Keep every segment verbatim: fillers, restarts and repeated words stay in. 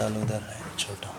Bottle उधर है छोटा।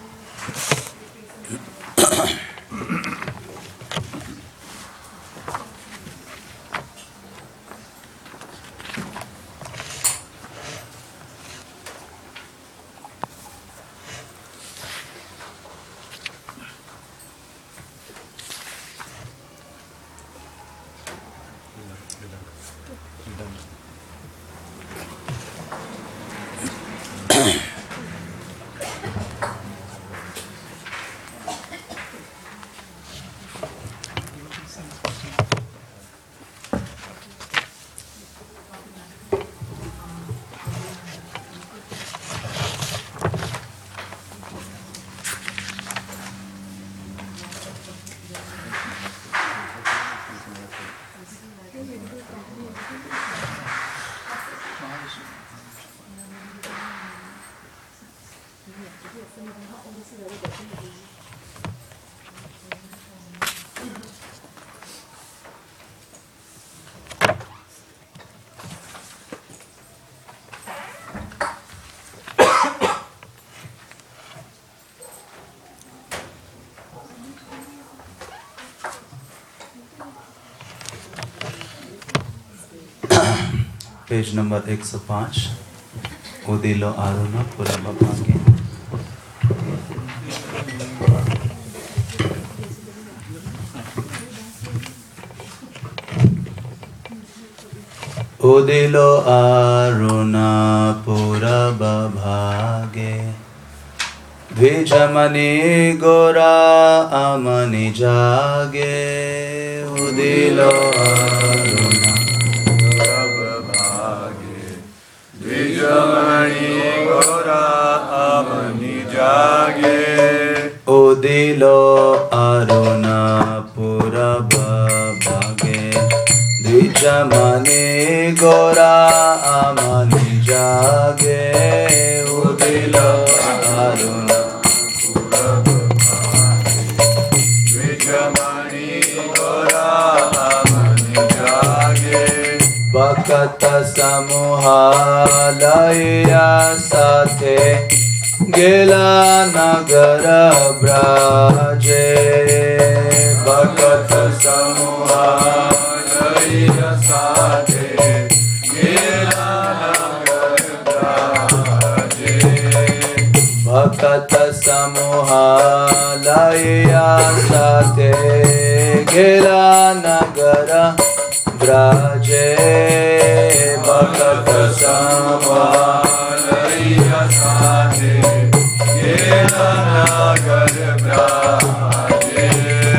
पेज नंबर एक सौ पाँच उदिलो आरुना पूरा बापागे। उदिलो आरुना पूरा भागे द्विजमणि गोरा अमनि जागे। उदिलो आरुना द्विजमणि गोरा अमनि जागे। उदिलो अरुणा पूरब भागे द्विजमणि गोरा अमनि जागे। उदिलो अरुणा पूरब भागे द्विजमणि गोरा अमनि जागे। भक्त समूहालया साथे गेला नगर ब्राजे। भक्त समूहालया साथे गेला नगर ब्राजे। भक्त समूहालया साथे गेला नगर ब्राजे। भक्त समूहालया साथे गेला नगर ब्राजे।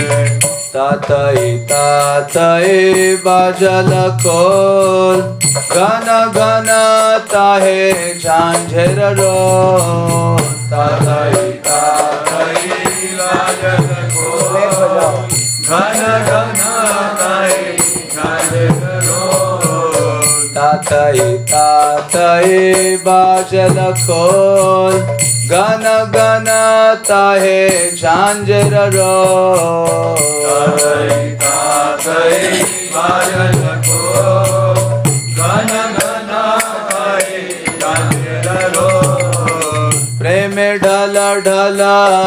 तातई तातई बाजल खोल घन घन ताहे झांझर रोल। तातई तातई बाजल खोल घन घन ताहे झांझर रोल। तातई तातई बाजल खोल घन घन ताहे झांझर रोल। तातई तातई बाजल खोल घन घन ताहे झांझर रोल। प्रेम ढल ढल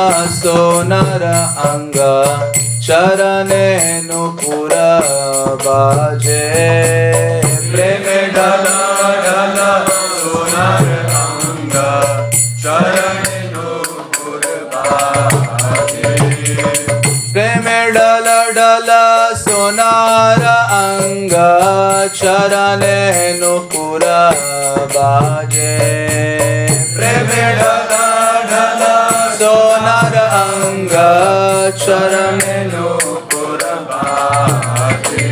सोनर अंग चरणे नुपुर बाजे। प्रेम ढल ढल सोनर अंग चरणे नुपुर बाजे। प्रेम ढल ढल सोनार अंग चरणे नुपुर बाजे। प्रेम ढल ढल सोनार अंग चरणे नुपुर बाजे।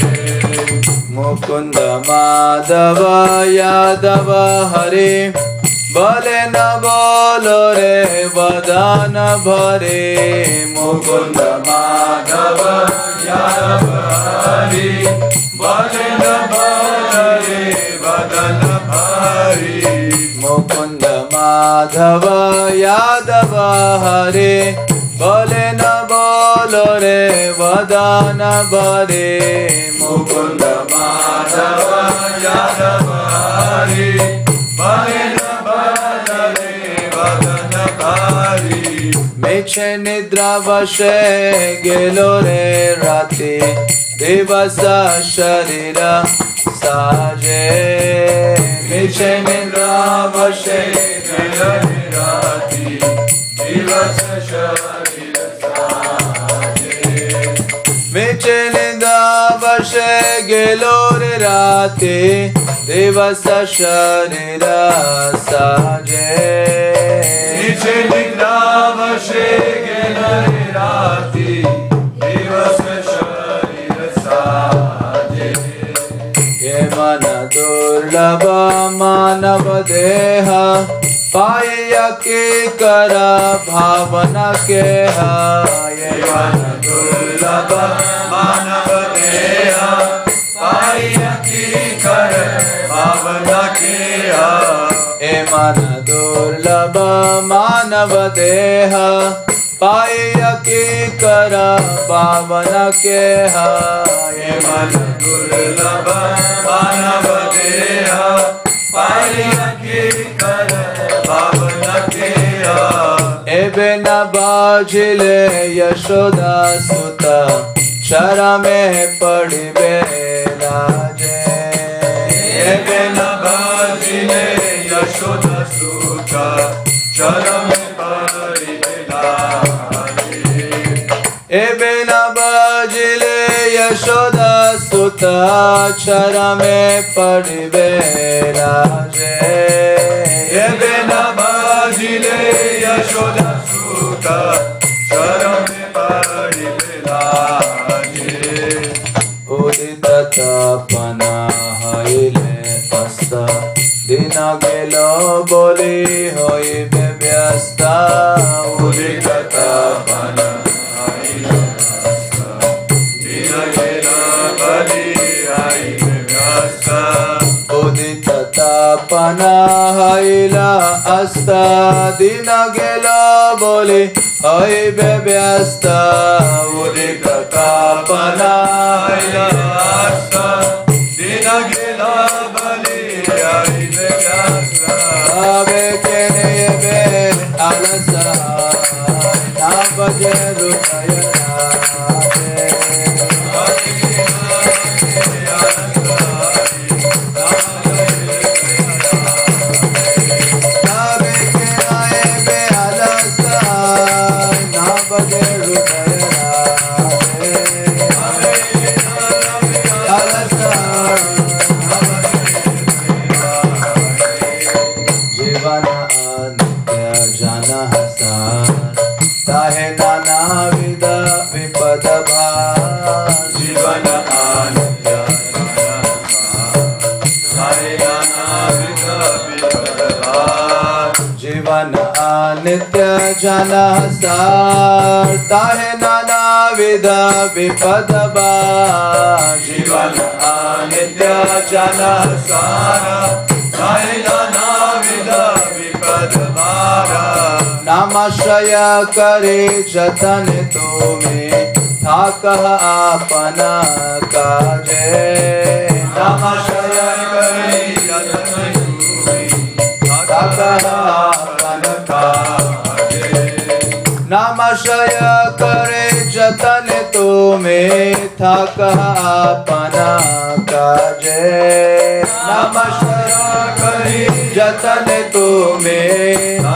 मुकुंद माधव यादव हरे बोले न बोलो रे वदन भरे। मुकुंद माधव यादव हरि बोले न बोलो रे वदन भरि। मुकुंद माधव यादव हरे बोले न बोलो रे वदन भरे। मुकुंद माधव यादव हरि बोले न बोलो रे वदन मिछे निद्रा वशे गेलो रे राती दिवस शरीर साजे मिछे निद्रा वशे गेलो रे राती दिवस शरीर साजे मिछे निद्रा वशे गेलो रे राती दिवस शरीर साजे मिछे निद्रा वशे गेलो रे राती दिवस शरीर साजे ये मन दुर्लभ मानव देह पाया के कर भावना के ये मन दुर्लभ मानव देह पाया के कर भावना के ए मन दुर्लभ मानव देह पाया के कर भावना के ये मन दुर्लभ मानव देह पाया के कर भावना के एबे न बाजिले यशोदा सुता शरा में पड़िबे लाजे एबे न बाजिले यशोदा सुता शरा में पड़िबे लाजे एबे न बाजिले यशोदा सुता शरा में पड़िबे लाजे एबे न बाजिले यशोदा सुता शरा में पड़िबे लाजे उदित तपना हईले अस्त दिन गेलो बोली होइबे व्यस्त उदित तपना हईले अस्त दिन गेलो बोली होइबे व्यस्त उदित तपना हईला अस्त दिन गेलो बोली होइबे व्यस्त उदित तपना हईला अस्त दिन गेलो बोली होइबे व्यस्त आवे के नेबे अलस ना बजे हृदय राजे नित्य जन सार ताहे नाना विध विपद जीवन नित्य जन सार ताहे नाना विध विपद नामाश्रय करे जतन तुम्हें थाक आपन काजे नामाश्रय करे जतन तुम्हें थाक नामाश्रय करे जतन तुम्हें थाक अपना काजे नामाश्रय करे जतन तुम्हें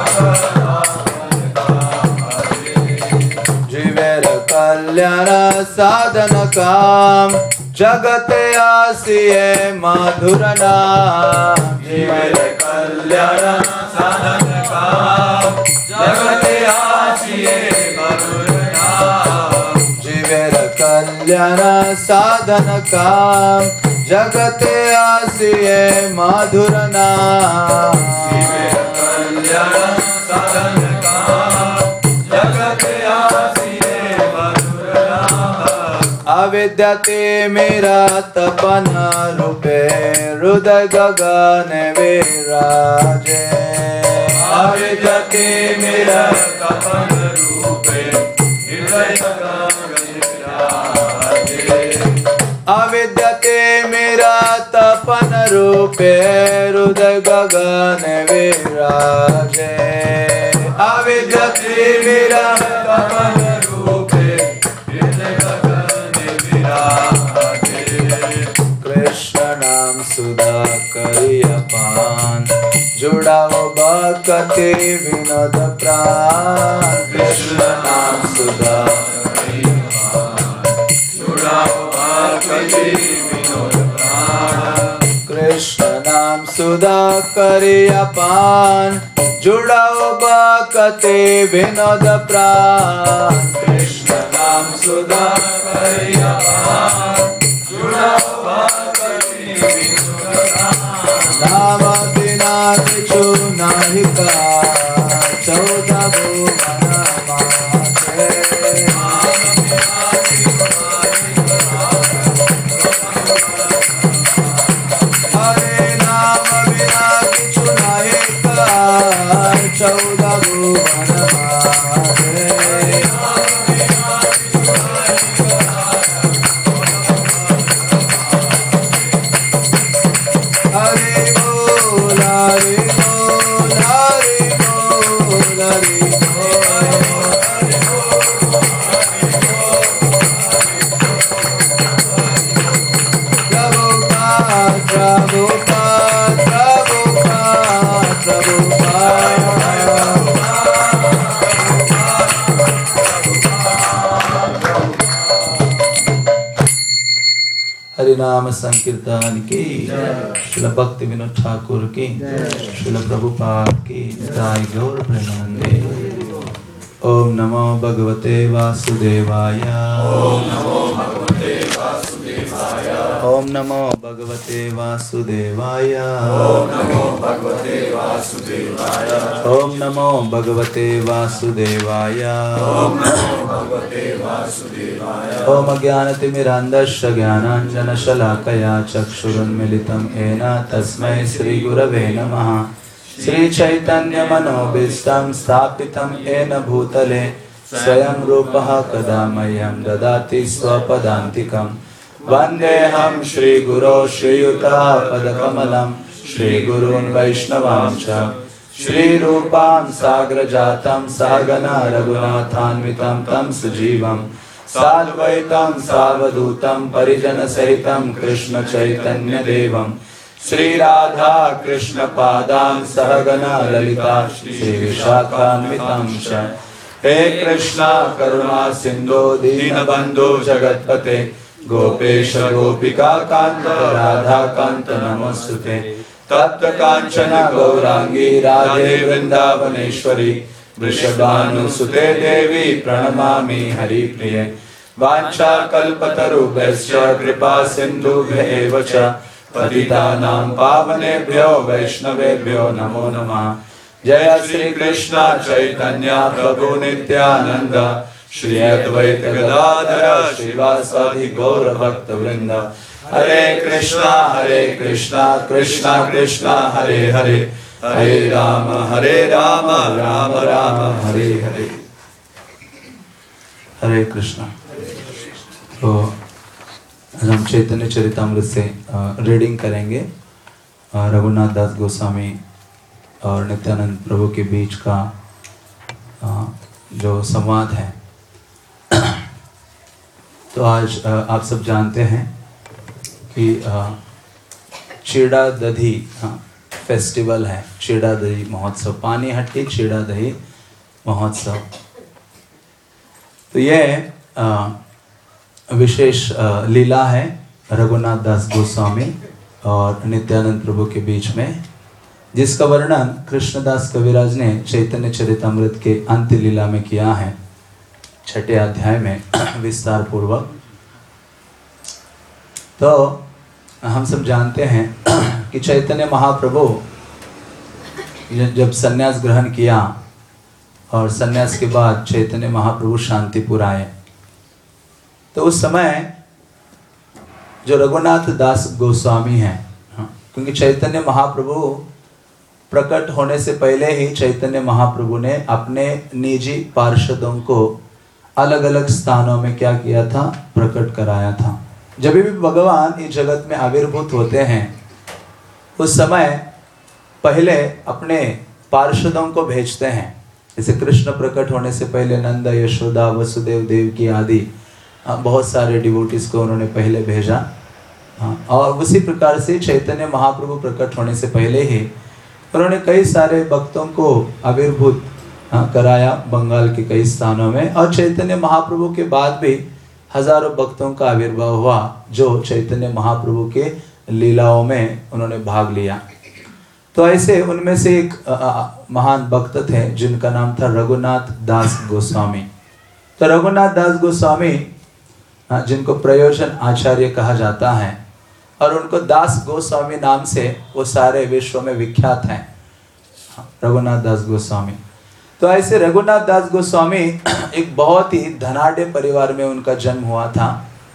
जीवेर कल्याण साधन काम जगत आसिए मधुर नाम जीवेर कल्याण साधन काम जगत आसिए मधुर नाम जीवेर कल्याण साधन काम जगत आसिए मधुर नाम जीवेर कल्याण साधन काम जगत आसिए मधुर नाम अविद्यते मेरा तपन रूपे हृदय गगन विराजे अविद्यते मेरा तपन रूपे हृदय गगन विराजे अविद्यते मेरा तपन रूपे हृदय गगन विराजे अविद्यते मेरा कमल रूपे हृदय गगन विराजे। कृष्ण नाम सुधा करिया पान जुड़ाओ बकते विनोद प्राण। कृष्ण नाम सुधा करिया पान जुड़ाओ बकते विनोद प्राण। कृष्ण नाम सुधा करिया पान जुड़ाओ बकते विनोद प्राण। कृष्ण नाम सुधा करिया पान जुड़ाओ बकते विनोद प्राण। नाम बिना किछु नाही का चौदह भुवन माते। हरे नाम बिना किछु नाही का चौदह भुवन माते। हरे बोल हरे बोल हरे बोल हरे प्रभुपाद प्रभुपाद प्रभुपाद प्रभुपाद। हरि नाम संकीर्तन की श्रील भक्ति विनोद ठाकुर की श्रील प्रभुपाद की जय गौर प्रेमानंदे। ओम नमो भगवते वासुदेवाय। ओम नमो भगवते वासुदेवाय। ओम नमो भगवते वासुदेवाय। ओम नमो भगवते वासुदेवाय। ओम नमो भगवते वासुदेवाय। ओम नमो भगवते वासुदेवाय। ओम अज्ञानतिमिरान्धस्य ज्ञानाञ्जनशलाकया चक्षुरुन्मीलितं येन तस्मै श्रीगुरवे नमः। श्रीचैतन्यमनोभीष्टं स्थापितं येन भूतले स्वयं रूपः कदा मह्यं ददाति स्वपदान्तिकं। वन्देऽहं श्रीगुरो श्रीयुतापदकमलं श्रीगुरून् वैष्णवांश्च श्रीरूपां साग्रजातं सहगना रघुनाथान्वितं तं सजीवं साद्वैतं सावधूतं परिजनसहितं कृष्णचैतन्यदेवं श्रीराधा कृष्णपादां सहगना ललिता श्रीविशाखान्वितं च। हे कृष्णा करुणा सिन्धो दीनबन्धो जगत्पते गोपेश गोपिका कान्त राधा कान्त नमोस्तुते। तप्त कांचन गौरांगी राधे वृंदावनेश्वरी वृषभानुसुते देवी प्रणमामि हरिप्रिये। वाञ्छाकल्पतरुभ्यश्च कृपा सिन्धुभ्येव च पतितानां पावनेभ्यो वैष्णवेभ्यो नमो नमः। जय श्री कृष्ण चैतन्य प्रभु नित्यानंद श्री अद्वैत गदाधर श्रीवासादि गौर भक्त वृंद। हरे कृष्णा हरे कृष्णा कृष्णा कृष्णा हरे हरे हरे राम हरे राम राम राम हरे हरे। हरे कृष्णा। तो आज हम चैतन्य चरितामृत से रीडिंग करेंगे। रघुनाथ दास गोस्वामी और नित्यानंद प्रभु के बीच का जो संवाद है। तो आज आप सब जानते हैं कि चीड़ा दही फेस्टिवल है, चीड़ा दही महोत्सव, पानीहट्टी चीड़ा दही महोत्सव। तो ये विशेष लीला है रघुनाथ दास गोस्वामी और नित्यानंद प्रभु के बीच में, जिसका वर्णन कृष्णदास कविराज ने चैतन्य चरितामृत के अंत्य लीला में किया है, छठे अध्याय में विस्तार पूर्वक। तो हम सब जानते हैं कि चैतन्य महाप्रभु जब सन्यास ग्रहण किया और सन्यास के बाद चैतन्य महाप्रभु शांतिपुर आए, तो उस समय जो रघुनाथ दास गोस्वामी हैं, क्योंकि चैतन्य महाप्रभु प्रकट होने से पहले ही चैतन्य महाप्रभु ने अपने निजी पार्षदों को अलग अलग स्थानों में क्या किया था, प्रकट कराया था। जब भी भगवान इस जगत में आविर्भूत होते हैं उस समय पहले अपने पार्षदों को भेजते हैं जैसे कृष्ण प्रकट होने से पहले नंद, यशोदा, वसुदेव, देवकी आदि बहुत सारे डिवोटीज को उन्होंने पहले भेजा। और उसी प्रकार से चैतन्य महाप्रभु प्रकट होने से पहले ही उन्होंने कई सारे भक्तों को आविर्भूत कराया बंगाल के कई स्थानों में। और चैतन्य महाप्रभु के बाद भी हजारों भक्तों का आविर्भाव हुआ जो चैतन्य महाप्रभु के लीलाओं में उन्होंने भाग लिया। तो ऐसे उनमें से एक महान भक्त थे जिनका नाम था रघुनाथ दास गोस्वामी। तो रघुनाथ दास गोस्वामी जिनको प्रयोजन आचार्य कहा जाता है और उनको दास गोस्वामी नाम से वो सारे विश्व में विख्यात हैं, रघुनाथ दास गोस्वामी। तो ऐसे रघुनाथ दास गोस्वामी एक बहुत ही धनाढ़ परिवार में उनका जन्म हुआ था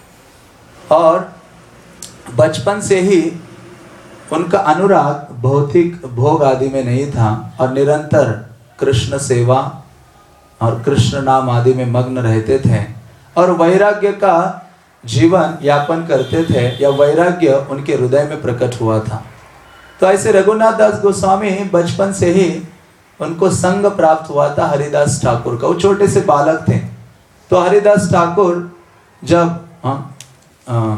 और बचपन से ही उनका अनुराग भौतिक भोग आदि में नहीं था और निरंतर कृष्ण सेवा और कृष्ण नाम आदि में मग्न रहते थे और वैराग्य का जीवन यापन करते थे या वैराग्य उनके हृदय में प्रकट हुआ था। तो ऐसे रघुनाथ दास गोस्वामी बचपन से ही उनको संग प्राप्त हुआ था हरिदास ठाकुर का। वो छोटे से बालक थे। तो हरिदास ठाकुर जब आ, आ,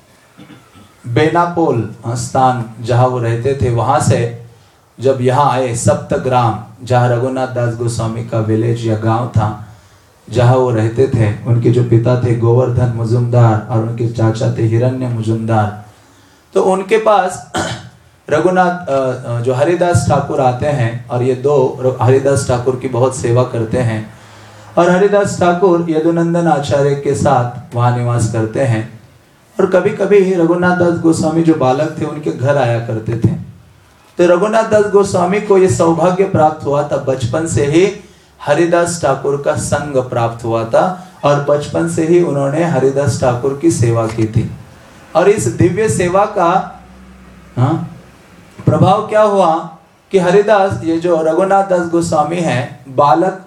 बेनापोल स्थान जहाँ वो रहते थे वहाँ से जब यहाँ आए सप्तग्राम, जहाँ रघुनाथ दास गोस्वामी का विलेज या गांव था जहाँ वो रहते थे, उनके जो पिता थे गोवर्धन मुजुमदार और उनके चाचा थे हिरण्य मुजुमदार। तो उनके पास रघुनाथ जो हरिदास ठाकुर आते हैं और ये दो हरिदास ठाकुर की बहुत सेवा करते हैं और हरिदास ठाकुर यदुनंदन आचार्य के साथ वहाँ निवास करते हैं और कभी कभी रघुनाथ दास गोस्वामी जो बालक थे उनके घर आया करते थे। तो रघुनाथ दास गोस्वामी को ये सौभाग्य प्राप्त हुआ था, बचपन से ही हरिदास ठाकुर का संग प्राप्त हुआ था और बचपन से ही उन्होंने हरिदास ठाकुर की सेवा की थी। और इस दिव्य सेवा का हाँ प्रभाव क्या हुआ कि हरिदास ये जो रघुनाथ दास गोस्वामी हैं बालक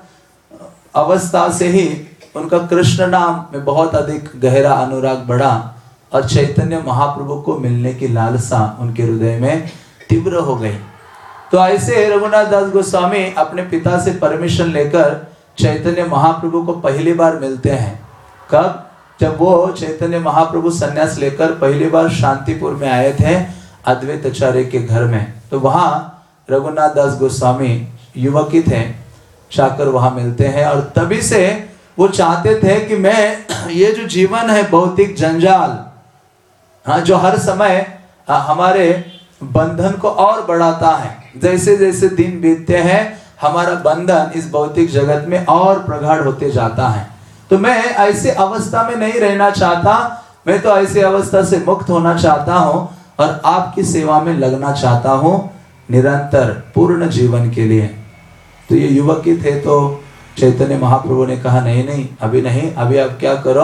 अवस्था से ही उनका कृष्ण नाम में बहुत अधिक गहरा अनुराग बढ़ा और चैतन्य महाप्रभु को मिलने की लालसा उनके हृदय में तीव्र हो गई। तो ऐसे रघुनाथ दास गोस्वामी अपने पिता से परमिशन लेकर चैतन्य महाप्रभु को पहली बार मिलते हैं। कब? जब वो चैतन्य महाप्रभु संन्यास लेकर पहली बार शांतिपुर में आए थे अद्वैत आचार्य के घर में। तो वहाँ रघुनाथ दास गोस्वामी युवक ही थे, जाकर वहाँ मिलते हैं और तभी से वो चाहते थे कि मैं ये जो जीवन है भौतिक जंजाल, हाँ, जो हर समय हमारे बंधन को और बढ़ाता है, जैसे जैसे दिन बीतते हैं हमारा बंधन इस भौतिक जगत में और प्रगाढ़ होते जाता है। तो मैं ऐसे अवस्था में नहीं रहना चाहता, मैं तो ऐसी अवस्था से मुक्त होना चाहता हूँ और आपकी सेवा में लगना चाहता हूँ निरंतर पूर्ण जीवन के लिए। तो ये युवक ही थे। तो चैतन्य महाप्रभु ने कहा नहीं नहीं अभी नहीं, अभी आप क्या करो,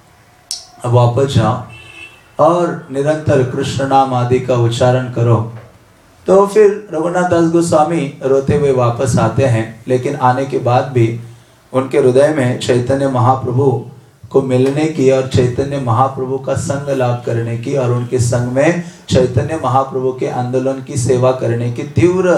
अब वापस जाओ और निरंतर कृष्ण नाम आदि का उच्चारण करो। तो फिर रघुनाथ दास गोस्वामी रोते हुए वापस आते हैं, लेकिन आने के बाद भी उनके हृदय में चैतन्य महाप्रभु को मिलने की और चैतन्य महाप्रभु का संग लाभ करने की और उनके संग में चैतन्य महाप्रभु के आंदोलन की सेवा करने की तीव्र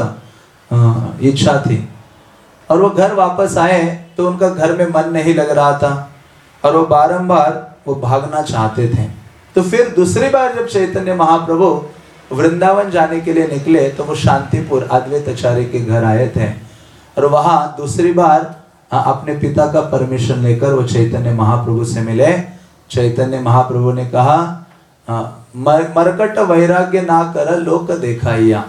इच्छा थी। और वो घर वापस आए तो उनका घर में मन नहीं लग रहा था और वो बारंबार वो भागना चाहते थे। तो फिर दूसरी बार जब चैतन्य महाप्रभु वृंदावन जाने के लिए निकले तो वो शांतिपुर अद्वैत आचार्य के घर आए थे और वहाँ दूसरी बार अपने पिता का परमिशन लेकर वो चैतन्य महाप्रभु से मिले। चैतन्य महाप्रभु ने कहा मर, मरकट वैराग्य ना कर लोक देखाइया,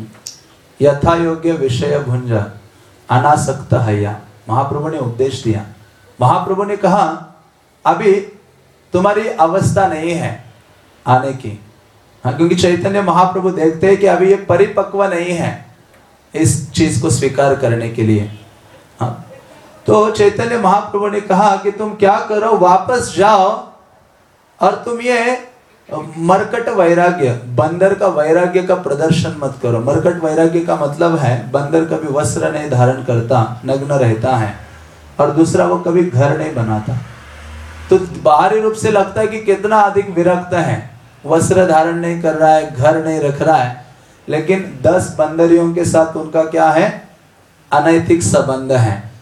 यथा योग्य विषय भुंज अनासक्त हैया। महाप्रभु ने उपदेश दिया। महाप्रभु ने कहा अभी तुम्हारी अवस्था नहीं है आने की, हाँ, क्योंकि चैतन्य महाप्रभु देखते हैं कि अभी ये परिपक्व नहीं है इस चीज को स्वीकार करने के लिए। हाँ, तो चैतन्य महाप्रभु ने कहा कि तुम क्या करो, वापस जाओ और तुम ये मरकट वैराग्य, बंदर का वैराग्य का प्रदर्शन मत करो। मरकट वैराग्य का मतलब है बंदर कभी वस्त्र नहीं धारण करता, नग्न रहता है, और दूसरा वो कभी घर नहीं बनाता। तो बाहरी रूप से लगता है कि कितना अधिक विरक्त है, वस्त्र धारण नहीं कर रहा है, घर नहीं रख रहा है, लेकिन दस बंदरियों के साथ उनका क्या है, अनैतिक संबंध है।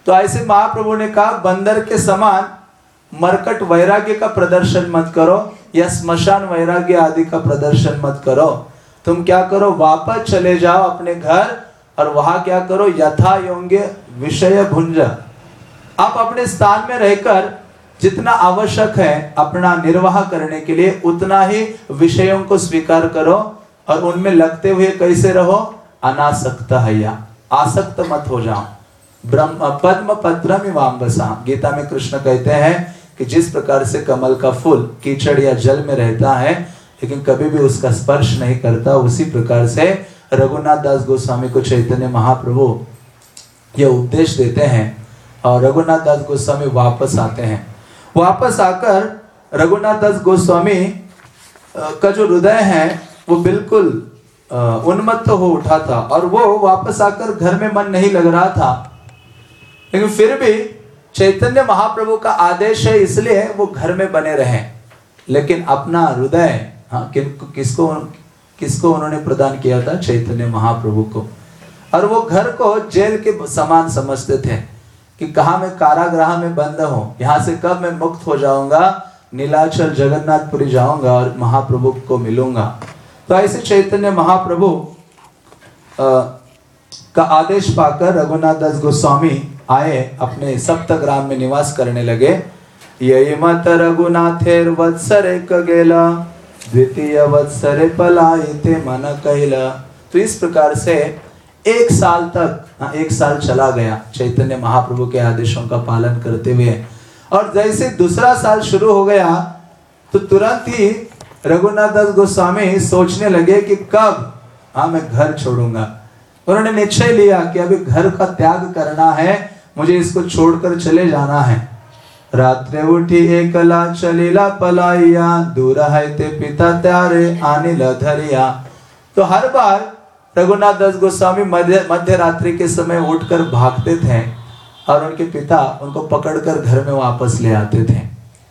तो ऐसे महाप्रभु ने कहा बंदर के समान मरकट वैराग्य का प्रदर्शन मत करो या स्मशान वैराग्य आदि का प्रदर्शन मत करो। तुम क्या करो, वापस चले जाओ अपने घर और वहां क्या करो, यथा योग्य विषय भुंज। आप अपने स्थान में रहकर जितना आवश्यक है अपना निर्वाह करने के लिए उतना ही विषयों को स्वीकार करो और उनमें लगते हुए कैसे रहो, अनासक्त है, आसक्त मत हो जाओ। ब्रह्म पद्म पत्रमिवाम्बसा, गीता में कृष्ण कहते हैं कि जिस प्रकार से कमल का फूल कीचड़ या जल में रहता है लेकिन कभी भी उसका स्पर्श नहीं करता, उसी प्रकार से रघुनाथ दास गोस्वामी को चैतन्य महाप्रभु ये उपदेश देते हैं और रघुनाथ दास गोस्वामी वापस आते हैं। वापस आकर रघुनाथ दास गोस्वामी का जो हृदय है वो बिल्कुल उन्मत्त हो उठा था और वो वापस आकर घर में मन नहीं लग रहा था, लेकिन फिर भी चैतन्य महाप्रभु का आदेश है इसलिए वो घर में बने रहे। लेकिन अपना हृदय हाँ कि, किसको किसको उन्होंने प्रदान किया था, चैतन्य महाप्रभु को। और वो घर को जेल के समान समझते थे कि कहाँ मैं कारागृह में बंद हूँ, यहाँ से कब मैं मुक्त हो जाऊंगा, नीलाचल जगन्नाथपुरी जाऊंगा और महाप्रभु को मिलूंगा। तो ऐसे चैतन्य महाप्रभु आ, का आदेश पाकर रघुनाथ दास गोस्वामी आए, अपने सप्तग्राम में निवास करने लगे। यही मत रघुनाथेर वत्सरे कगेला द्वितीय वत्सरे पलायते मन कहला। तो इस प्रकार से एक साल तक हाँ, एक साल चला गया चैतन्य महाप्रभु के आदेशों का पालन करते हुए। और जैसे दूसरा साल शुरू हो गया तो तुरंत ही रघुनाथ दास गोस्वामी सोचने लगे कि कब हाँ मैं घर छोड़ूंगा। उन्होंने निश्चय लिया कि अभी घर का त्याग करना है, मुझे इसको छोड़कर चले जाना है। रात्रे उठी एकला चलीला पलाइया दूर है ते पिता त्यारे आनिल धरिया। तो हर बार रघुनाथ दास गोस्वामी मध्य मध्य रात्रि के समय उठकर भागते थे और उनके पिता उनको पकड़कर घर में वापस ले आते थे।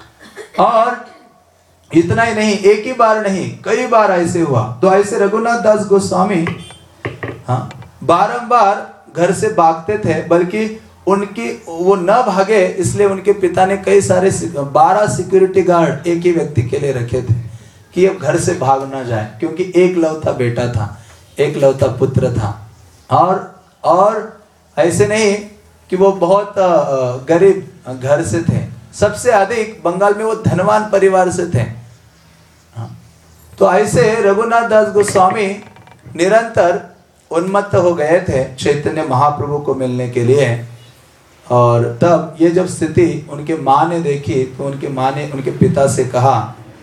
और इतना ही नहीं, एक ही बार नहीं कई बार ऐसे हुआ। तो ऐसे रघुनाथ दास गोस्वामी हाँ बारंबार घर से भागते थे, बल्कि उनकी वो न भागे इसलिए उनके पिता ने कई सारे बारह सिक्योरिटी गार्ड एक ही व्यक्ति के लिए रखे थे कि अब घर से भाग ना जाए, क्योंकि एक लौता बेटा था, एक लौता पुत्र था। और और ऐसे नहीं कि वो बहुत गरीब घर से थे, सबसे अधिक बंगाल में वो धनवान परिवार से थे। तो ऐसे रघुनाथ दास गोस्वामी निरंतर उन्मत्त हो गए थे चैतन्य महाप्रभु को मिलने के लिए। और तब ये जब स्थिति उनके माँ ने देखी तो उनके माँ ने उनके पिता से कहा,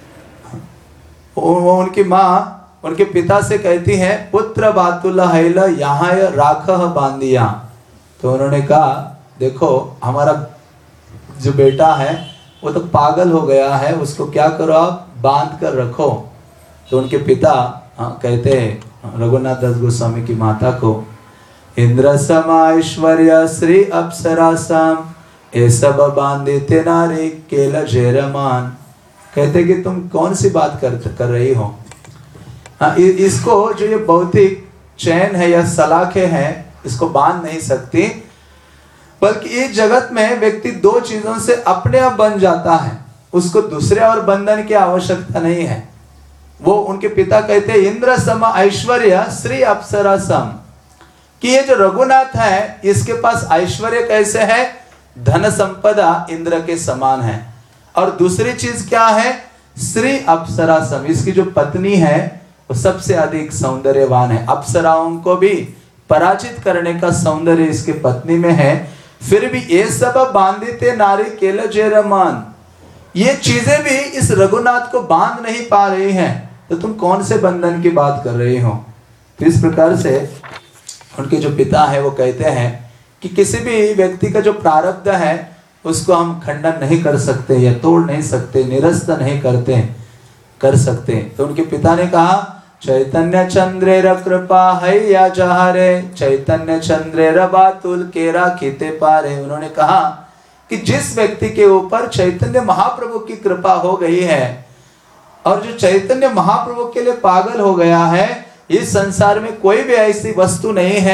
वो उनकी माँ उनके पिता से कहती है पुत्र बातुल हैल यहाँ राख बांधिया। तो उन्होंने कहा देखो हमारा जो बेटा है वो तो पागल हो गया है, उसको क्या करो आप बांध कर रखो। तो उनके पिता हाँ, कहते हैं रघुनाथ दास गोस्वामी की माता को, इंद्र समा ऐश्वर्य श्री अप्सरा सम ये सब बांधिते नारी केला जेरमान। कहते कि तुम कौन सी बात कर कर रही हो। हाँ, इसको जो ये भौतिक चैन है या सलाखें हैं इसको बांध नहीं सकती, बल्कि इस जगत में व्यक्ति दो चीजों से अपने आप बन जाता है, उसको दूसरे और बंधन की आवश्यकता नहीं है। वो उनके पिता कहते हैं इंद्र सम ऐश्वर्य श्री अप्सरा सम, कि ये जो रघुनाथ है इसके पास ऐश्वर्य कैसे है, धन संपदा इंद्र के समान है। और दूसरी चीज क्या है, श्री अप्सरा सम, इसकी जो पत्नी है वो सबसे अधिक सौंदर्यवान है। अप्सराओं को भी पराजित करने का सौंदर्य इसके पत्नी में है। फिर भी ये सब बांधिते नारी केल जेरमान, ये चीजें भी इस रघुनाथ को बांध नहीं पा रही हैं, तो तुम कौन से बंधन की बात कर रही हो। तो इस प्रकार से उनके जो पिता है वो कहते हैं कि किसी भी व्यक्ति का जो प्रारब्ध है उसको हम खंडन नहीं कर सकते या तोड़ नहीं सकते, निरस्त नहीं करते कर सकते। तो उनके पिता ने कहा चैतन्य चंद्रेर कृपा है या जहारे चैतन्य चंद्रेर बातुल केरा खीते पारे। उन्होंने कहा कि जिस व्यक्ति के ऊपर चैतन्य महाप्रभु की कृपा हो गई है और जो चैतन्य महाप्रभु के लिए पागल हो गया है, इस संसार में कोई भी ऐसी वस्तु नहीं है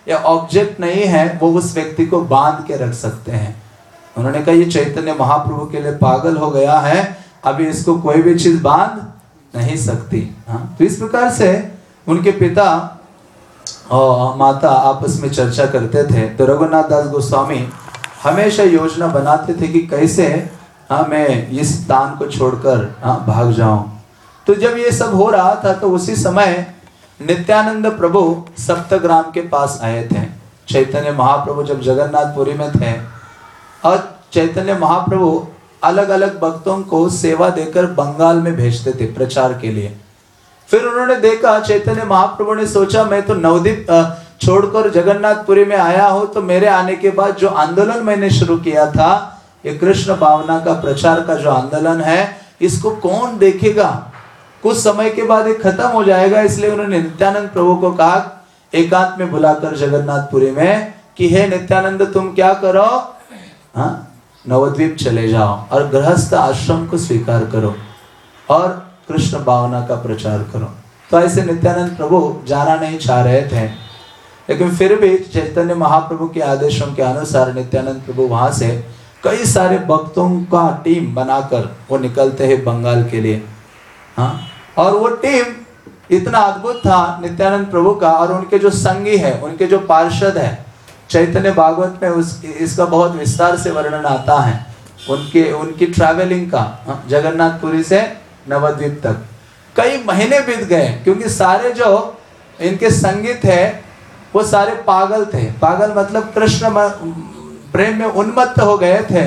या ऑब्जेक्ट नहीं है वो उस व्यक्ति को बांध के रख सकते हैं। उन्होंने कहा ये चैतन्य महाप्रभु के लिए पागल हो गया है, अभी इसको कोई भी चीज बांध नहीं सकती। हाँ, तो इस प्रकार से उनके पिता और माता आपस में चर्चा करते थे। तो रघुनाथ दास गोस्वामी हमेशा योजना बनाते थे कि कैसे हाँ मैं इस स्थान को छोड़कर हाँ भाग जाऊं। तो जब ये सब हो रहा था तो उसी समय नित्यानंद प्रभु सप्तग्राम के पास आए थे। चैतन्य महाप्रभु जब जगन्नाथपुरी में थे और चैतन्य महाप्रभु अलग अलग भक्तों को सेवा देकर बंगाल में भेजते थे प्रचार के लिए। फिर उन्होंने देखा, चैतन्य महाप्रभु ने सोचा मैं तो नवद्वीप छोड़कर जगन्नाथपुरी में आया हूं, तो मेरे आने के बाद जो आंदोलन मैंने शुरू किया था, ये कृष्ण भावना का प्रचार का जो आंदोलन है, इसको कौन देखेगा, कुछ समय के बाद ये खत्म हो जाएगा। इसलिए उन्होंने नित्यानंद प्रभु को कहा एकांत में बुलाकर जगन्नाथपुरी में कि हे नित्यानंद तुम क्या करो, हाँ नवद्वीप चले जाओ और गृहस्थ आश्रम को स्वीकार करो और कृष्ण भावना का प्रचार करो। तो ऐसे नित्यानंद प्रभु जाना नहीं चाह रहे थे, लेकिन फिर भी चैतन्य महाप्रभु के आदेशों के अनुसार नित्यानंद प्रभु वहां से कई सारे भक्तों का टीम बनाकर वो निकलते हैं बंगाल के लिए। हाँ, और वो टीम इतना अद्भुत था नित्यानंद प्रभु का, और उनके जो संगी है, उनके जो पार्षद है, चैतन्य भागवत में उस इसका बहुत विस्तार से वर्णन आता है उनके उनकी ट्रैवलिंग का जगन्नाथपुरी से नवद्वीप तक। कई महीने बीत गए क्योंकि सारे जो इनके संगी थे वो सारे पागल थे। पागल मतलब कृष्ण प्रेम में उन्मत्त हो गए थे।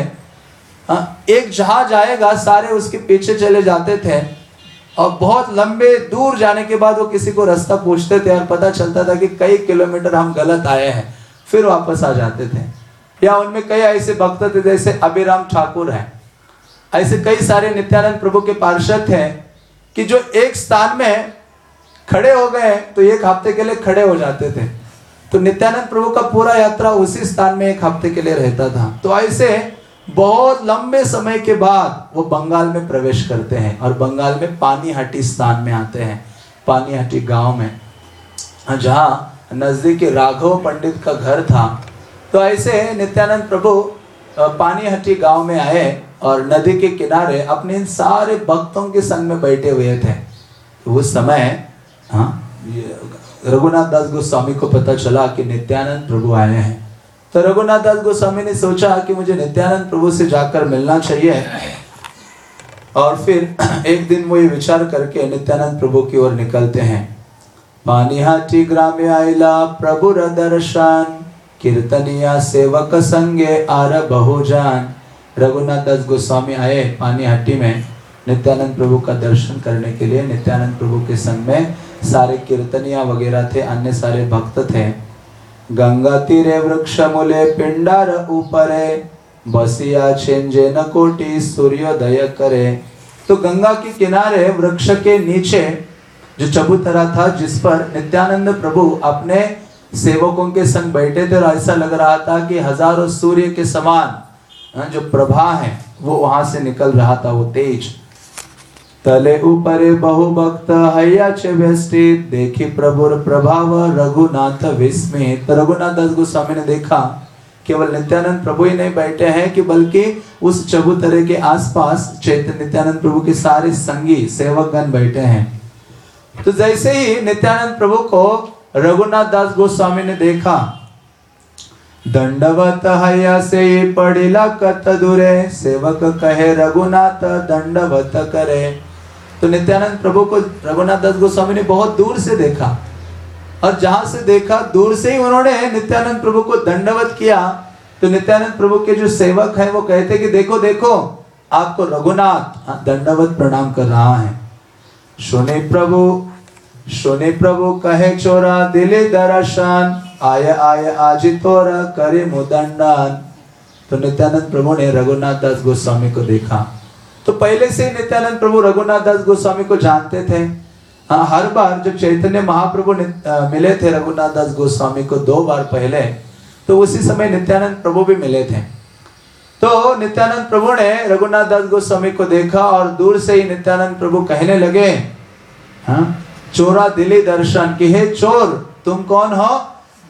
एक जहाज आएगा सारे उसके पीछे चले जाते थे और बहुत लंबे दूर जाने के बाद वो किसी को रास्ता पूछते थे और पता चलता था कि कई किलोमीटर हम गलत आए हैं, फिर वापस आ जाते थे। या उनमें कई ऐसे भक्त थे जैसे अभिराम ठाकुर हैं, ऐसे कई सारे नित्यानंद प्रभु के पार्षद थे कि जो एक स्थान में खड़े हो गए तो एक हफ्ते के लिए खड़े हो जाते थे। तो नित्यानंद प्रभु का पूरा यात्रा उसी स्थान में एक हफ्ते के लिए रहता था। तो ऐसे बहुत लंबे समय के बाद वो बंगाल में प्रवेश करते हैं और बंगाल में पानीहाटी स्थान में आते हैं, पानीहाटी गांव में, जहाँ नजदीकी राघव पंडित का घर था। तो ऐसे नित्यानंद प्रभु पानीहाटी गांव में आए और नदी के किनारे अपने सारे भक्तों के संग में बैठे हुए थे। तो उस समय हाँ रघुनाथ दास गोस्वामी को पता चला कि नित्यानंद प्रभु आए हैं। तो रघुनाथ दास गोस्वामी ने सोचा कि मुझे नित्यानंद प्रभु से जाकर मिलना चाहिए, और फिर एक दिन वो ये विचार करके नित्यानंद प्रभु की ओर निकलते हैं। पानीहाटी ग्रामे आइला प्रभुर दर्शन, कीर्तनिया सेवक संगे आर बहुजान। रघुनाथ दास गोस्वामी आए पानीहाटी में नित्यानंद प्रभु का दर्शन करने के लिए। नित्यानंद प्रभु के संग में सारे कीर्तनिया वगैरह थे, अन्य सारे भक्त थे। गंगा तीरे वृक्ष मूले पिंडार ऊपरे, बसिया छेंजे न कोटि सूर्योदय करे। तो गंगा के किनारे वृक्ष के नीचे जो चबूतरा था जिस पर नित्यानंद प्रभु अपने सेवकों के संग बैठे थे, और ऐसा लग रहा था कि हजारों सूर्य के समान जो प्रभा है वो वहां से निकल रहा था, वो तेज। तले ऊपरे बहु भक्त हैया चे व्यस्थित, देखी प्रभुर प्रभाव रघुनाथ विस्मित। रघुनाथ दास गोस्वामी ने देखा केवल नित्यानंद प्रभु ही नहीं बैठे हैं कि बल्कि उस चबूतरे के आसपास चैतन्य नित्यानंद प्रभु के सारे संगी सेवकगण बैठे हैं। तो जैसे ही नित्यानंद प्रभु को रघुनाथ दास गोस्वामी ने देखा, दंडवत हैया से पड़िला कत दूरे, सेवक कहे रघुनाथ दंडवत करे। तो नित्यानंद प्रभु को रघुनाथ दास गोस्वामी ने बहुत दूर से देखा, और जहां से देखा दूर से ही उन्होंने नित्यानंद प्रभु को दंडवत किया। तो नित्यानंद प्रभु के जो सेवक हैं वो कहते कि देखो देखो आपको रघुनाथ दंडवत प्रणाम कर रहा है। सुने प्रभु सुने प्रभु कहे चोरा दिले दर्शन, आय आय आजी तोरा करे मुदंडन। तो नित्यानंद प्रभु ने रघुनाथ दास गोस्वामी को देखा। तो पहले से ही नित्यानंद प्रभु रघुनाथ दास गोस्वामी को जानते थे। हाँ, हर बार जब चैतन्य महाप्रभु मिले थे रघुनाथ दास गोस्वामी को दो बार पहले, तो उसी समय नित्यानंद प्रभु भी मिले थे। तो नित्यानंद प्रभु ने रघुनाथ दास गोस्वामी को देखा और दूर से ही नित्यानंद प्रभु कहने लगे, हाँ चोरा दिली दर्शन, कि हे चोर तुम कौन हो?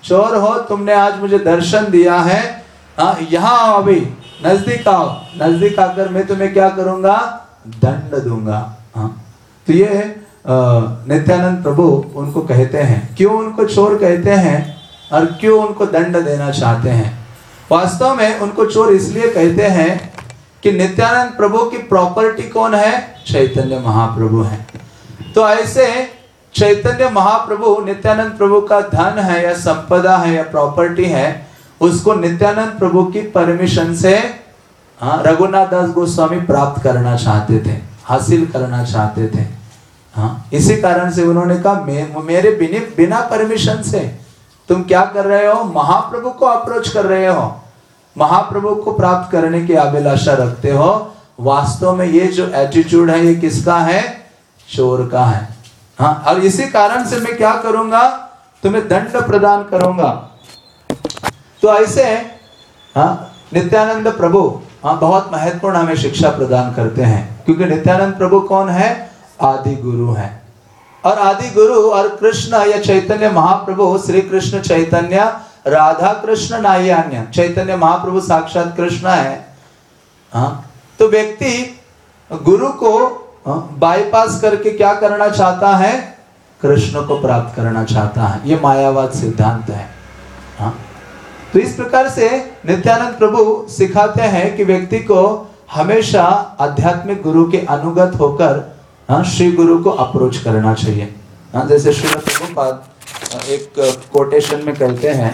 चोर हो, तुमने आज मुझे दर्शन दिया है, हाँ यहाँ आओ, अभी नजदीक आओ, नजदीक आकर मैं तुम्हें क्या करूंगा, दंड दूंगा। हाँ, तो ये नित्यानंद प्रभु उनको कहते हैं। क्यों उनको चोर कहते हैं और क्यों उनको दंड देना चाहते हैं? वास्तव में उनको चोर इसलिए कहते हैं कि नित्यानंद प्रभु की प्रॉपर्टी कौन है? चैतन्य महाप्रभु है। तो ऐसे चैतन्य महाप्रभु नित्यानंद प्रभु का धन है या संपदा है या प्रॉपर्टी है, उसको नित्यानंद प्रभु की परमिशन से हाँ रघुनाथ दास गोस्वामी प्राप्त करना चाहते थे, हासिल करना चाहते थे। हाँ, इसी कारण से उन्होंने कहा मे, मेरे बिना बिना परमिशन से तुम क्या कर रहे हो? महाप्रभु को अप्रोच कर रहे हो, महाप्रभु को प्राप्त करने की अभिलाषा रखते हो। वास्तव में ये जो एटीट्यूड है ये किसका है? चोर का है। हाँ, और इसी कारण से मैं क्या करूंगा, तुम्हें दंड प्रदान करूंगा। तो ऐसे हाँ नित्यानंद प्रभु हाँ बहुत महत्वपूर्ण हमें शिक्षा प्रदान करते हैं, क्योंकि नित्यानंद प्रभु कौन है? आदि गुरु है। और आदि गुरु और कृष्ण या चैतन्य महाप्रभु, श्री कृष्ण चैतन्य, राधा कृष्ण नायान्य, चैतन्य महाप्रभु साक्षात कृष्ण है। हाँ, तो व्यक्ति गुरु को बाईपास करके क्या करना चाहता है? कृष्ण को प्राप्त करना चाहता है। ये मायावाद सिद्धांत है। हाँ, तो इस प्रकार से नित्यानंद प्रभु सिखाते हैं कि व्यक्ति को हमेशा आध्यात्मिक गुरु के अनुगत होकर हाँ श्री गुरु को अप्रोच करना चाहिए। हाँ, जैसे श्री प्रभुपाद एक कोटेशन में कहते हैं,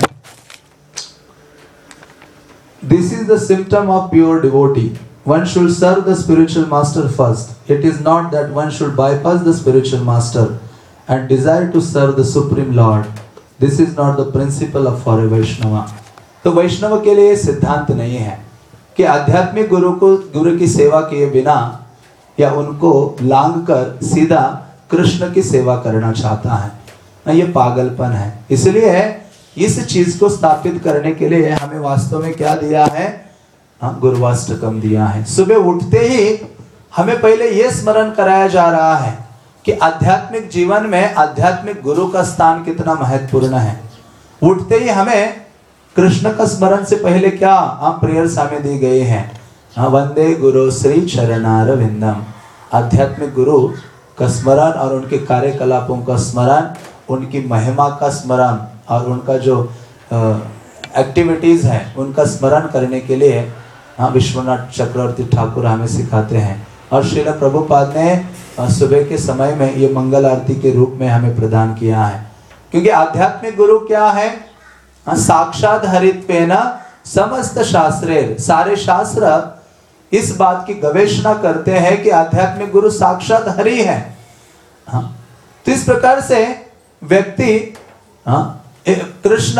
this is the symptom of pure devotee, one should serve the spiritual master first. It is not that one should bypass the spiritual master and desire to serve the supreme lord. This is not the principle of for a Vaishnava. तो वैष्णव के लिए सिद्धांत नहीं है कि आध्यात्मिक गुरु को गुरु की सेवा किए बिना या उनको लांग कर सीधा कृष्ण की सेवा करना चाहता है ना, ये पागलपन है। इसलिए इस चीज को स्थापित करने के लिए हमें वास्तव में क्या दिया है? हाँ, गुरुवाष्टकम दिया है। सुबह उठते ही हमें पहले यह स्मरण कराया जा रहा है कि आध्यात्मिक जीवन में आध्यात्मिक गुरु का स्थान कितना महत्वपूर्ण है। उठते ही हमें कृष्ण का स्मरण से पहले क्या हम प्रेयर्स हमें दी गई है? हाँ, वंदे गुरु श्री चरणारविंदम, आध्यात्मिक गुरु का स्मरण और उनके कार्यकलापों का स्मरण, उनकी महिमा का स्मरण और उनका जो एक्टिविटीज है उनका स्मरण करने के लिए हाँ विश्वनाथ चक्रवर्ती ठाकुर हमें सिखाते हैं। और श्रील प्रभुपाद ने सुबह के समय में ये मंगल आरती के रूप में हमें प्रदान किया है, क्योंकि आध्यात्मिक गुरु क्या है? हाँ, साक्षात हरित्वेन समस्त शास्त्रेर, सारे शास्त्र इस बात की गवेषणा करते हैं कि आध्यात्मिक गुरु साक्षात हरि है। हाँ, तो इस प्रकार से व्यक्ति हाँ कृष्ण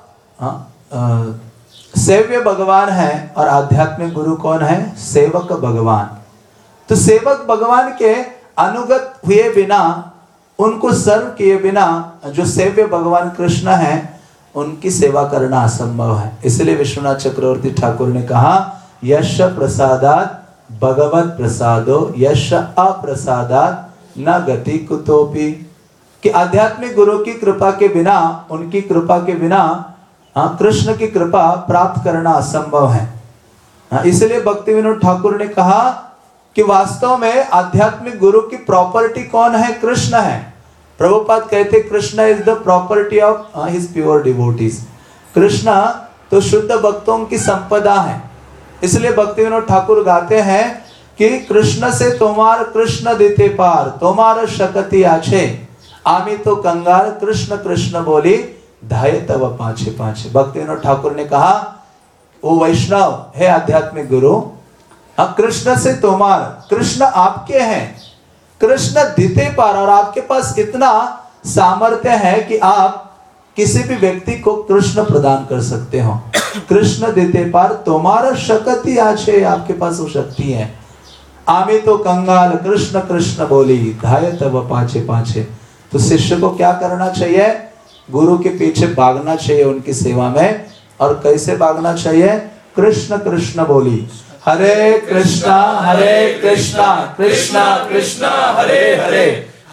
हाँ सेव्य भगवान है और आध्यात्मिक गुरु कौन है? सेवक भगवान। तो सेवक भगवान के अनुगत हुए बिना, उनको सर्व किए बिना जो सेव्य भगवान कृष्ण है उनकी सेवा करना असंभव है। इसलिए विश्वनाथ चक्रवर्ती ठाकुर ने कहा, यश प्रसादात भगवत प्रसादो, यश अप्रसादात न गति कुतोपि, कि आध्यात्मिक गुरु की कृपा के बिना, उनकी कृपा के बिना हाँ कृष्ण की कृपा प्राप्त करना असंभव है। हाँ, इसलिए भक्ति विनोद ठाकुर ने कहा कि वास्तव में आध्यात्मिक गुरु की प्रॉपर्टी कौन है? कृष्ण है। प्रभुपाद कहते Krishna is the property of his pure devotees. Krishna तो शुद्ध भक्तों की संपदा है। इसलिए भक्ति विनोद ठाकुर गाते हैं कि कृष्ण से तोमार कृष्ण देते पार, तोमार शकति आछे, आमी तो कंगाल कृष्ण कृष्ण बोली, धाये तव पाछे पाछे। भक्ति विनोद ठाकुर ने कहा, वो वैष्णव है आध्यात्मिक गुरु, अब कृष्ण से तोमार, कृष्ण आपके हैं, कृष्ण देते पार, और आपके पास इतना सामर्थ्य है कि आप किसी भी व्यक्ति को कृष्ण प्रदान कर सकते हो। कृष्ण देते पार, तुम्हारा शक्ति आछे, आपके पास वो शक्ति है। आमी तो कंगाल कृष्ण कृष्ण बोली, धाये तव पाछे पाछे। तो शिष्य को क्या करना चाहिए? गुरु के पीछे भागना चाहिए उनकी सेवा में। और कैसे भागना चाहिए? कृष्ण कृष्ण बोली, हरे कृष्णा हरे कृष्णा कृष्णा कृष्णा हरे हरे,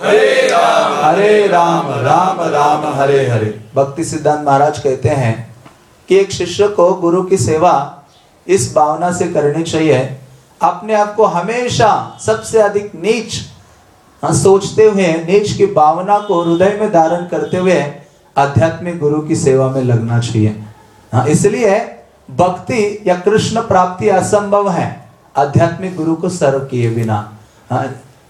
हरे राम हरे राम राम राम हरे हरे। भक्ति सिद्धांत महाराज कहते हैं कि एक शिष्य को गुरु की सेवा इस भावना से करनी चाहिए, अपने आप को हमेशा सबसे अधिक नीच सोचते हुए, नीच की भावना को हृदय में धारण करते हुए आध्यात्मिक गुरु की सेवा में लगना चाहिए। हाँ, इसलिए भक्ति या कृष्ण प्राप्ति असंभव है आध्यात्मिक गुरु को सर्व किए बिना। हाँ,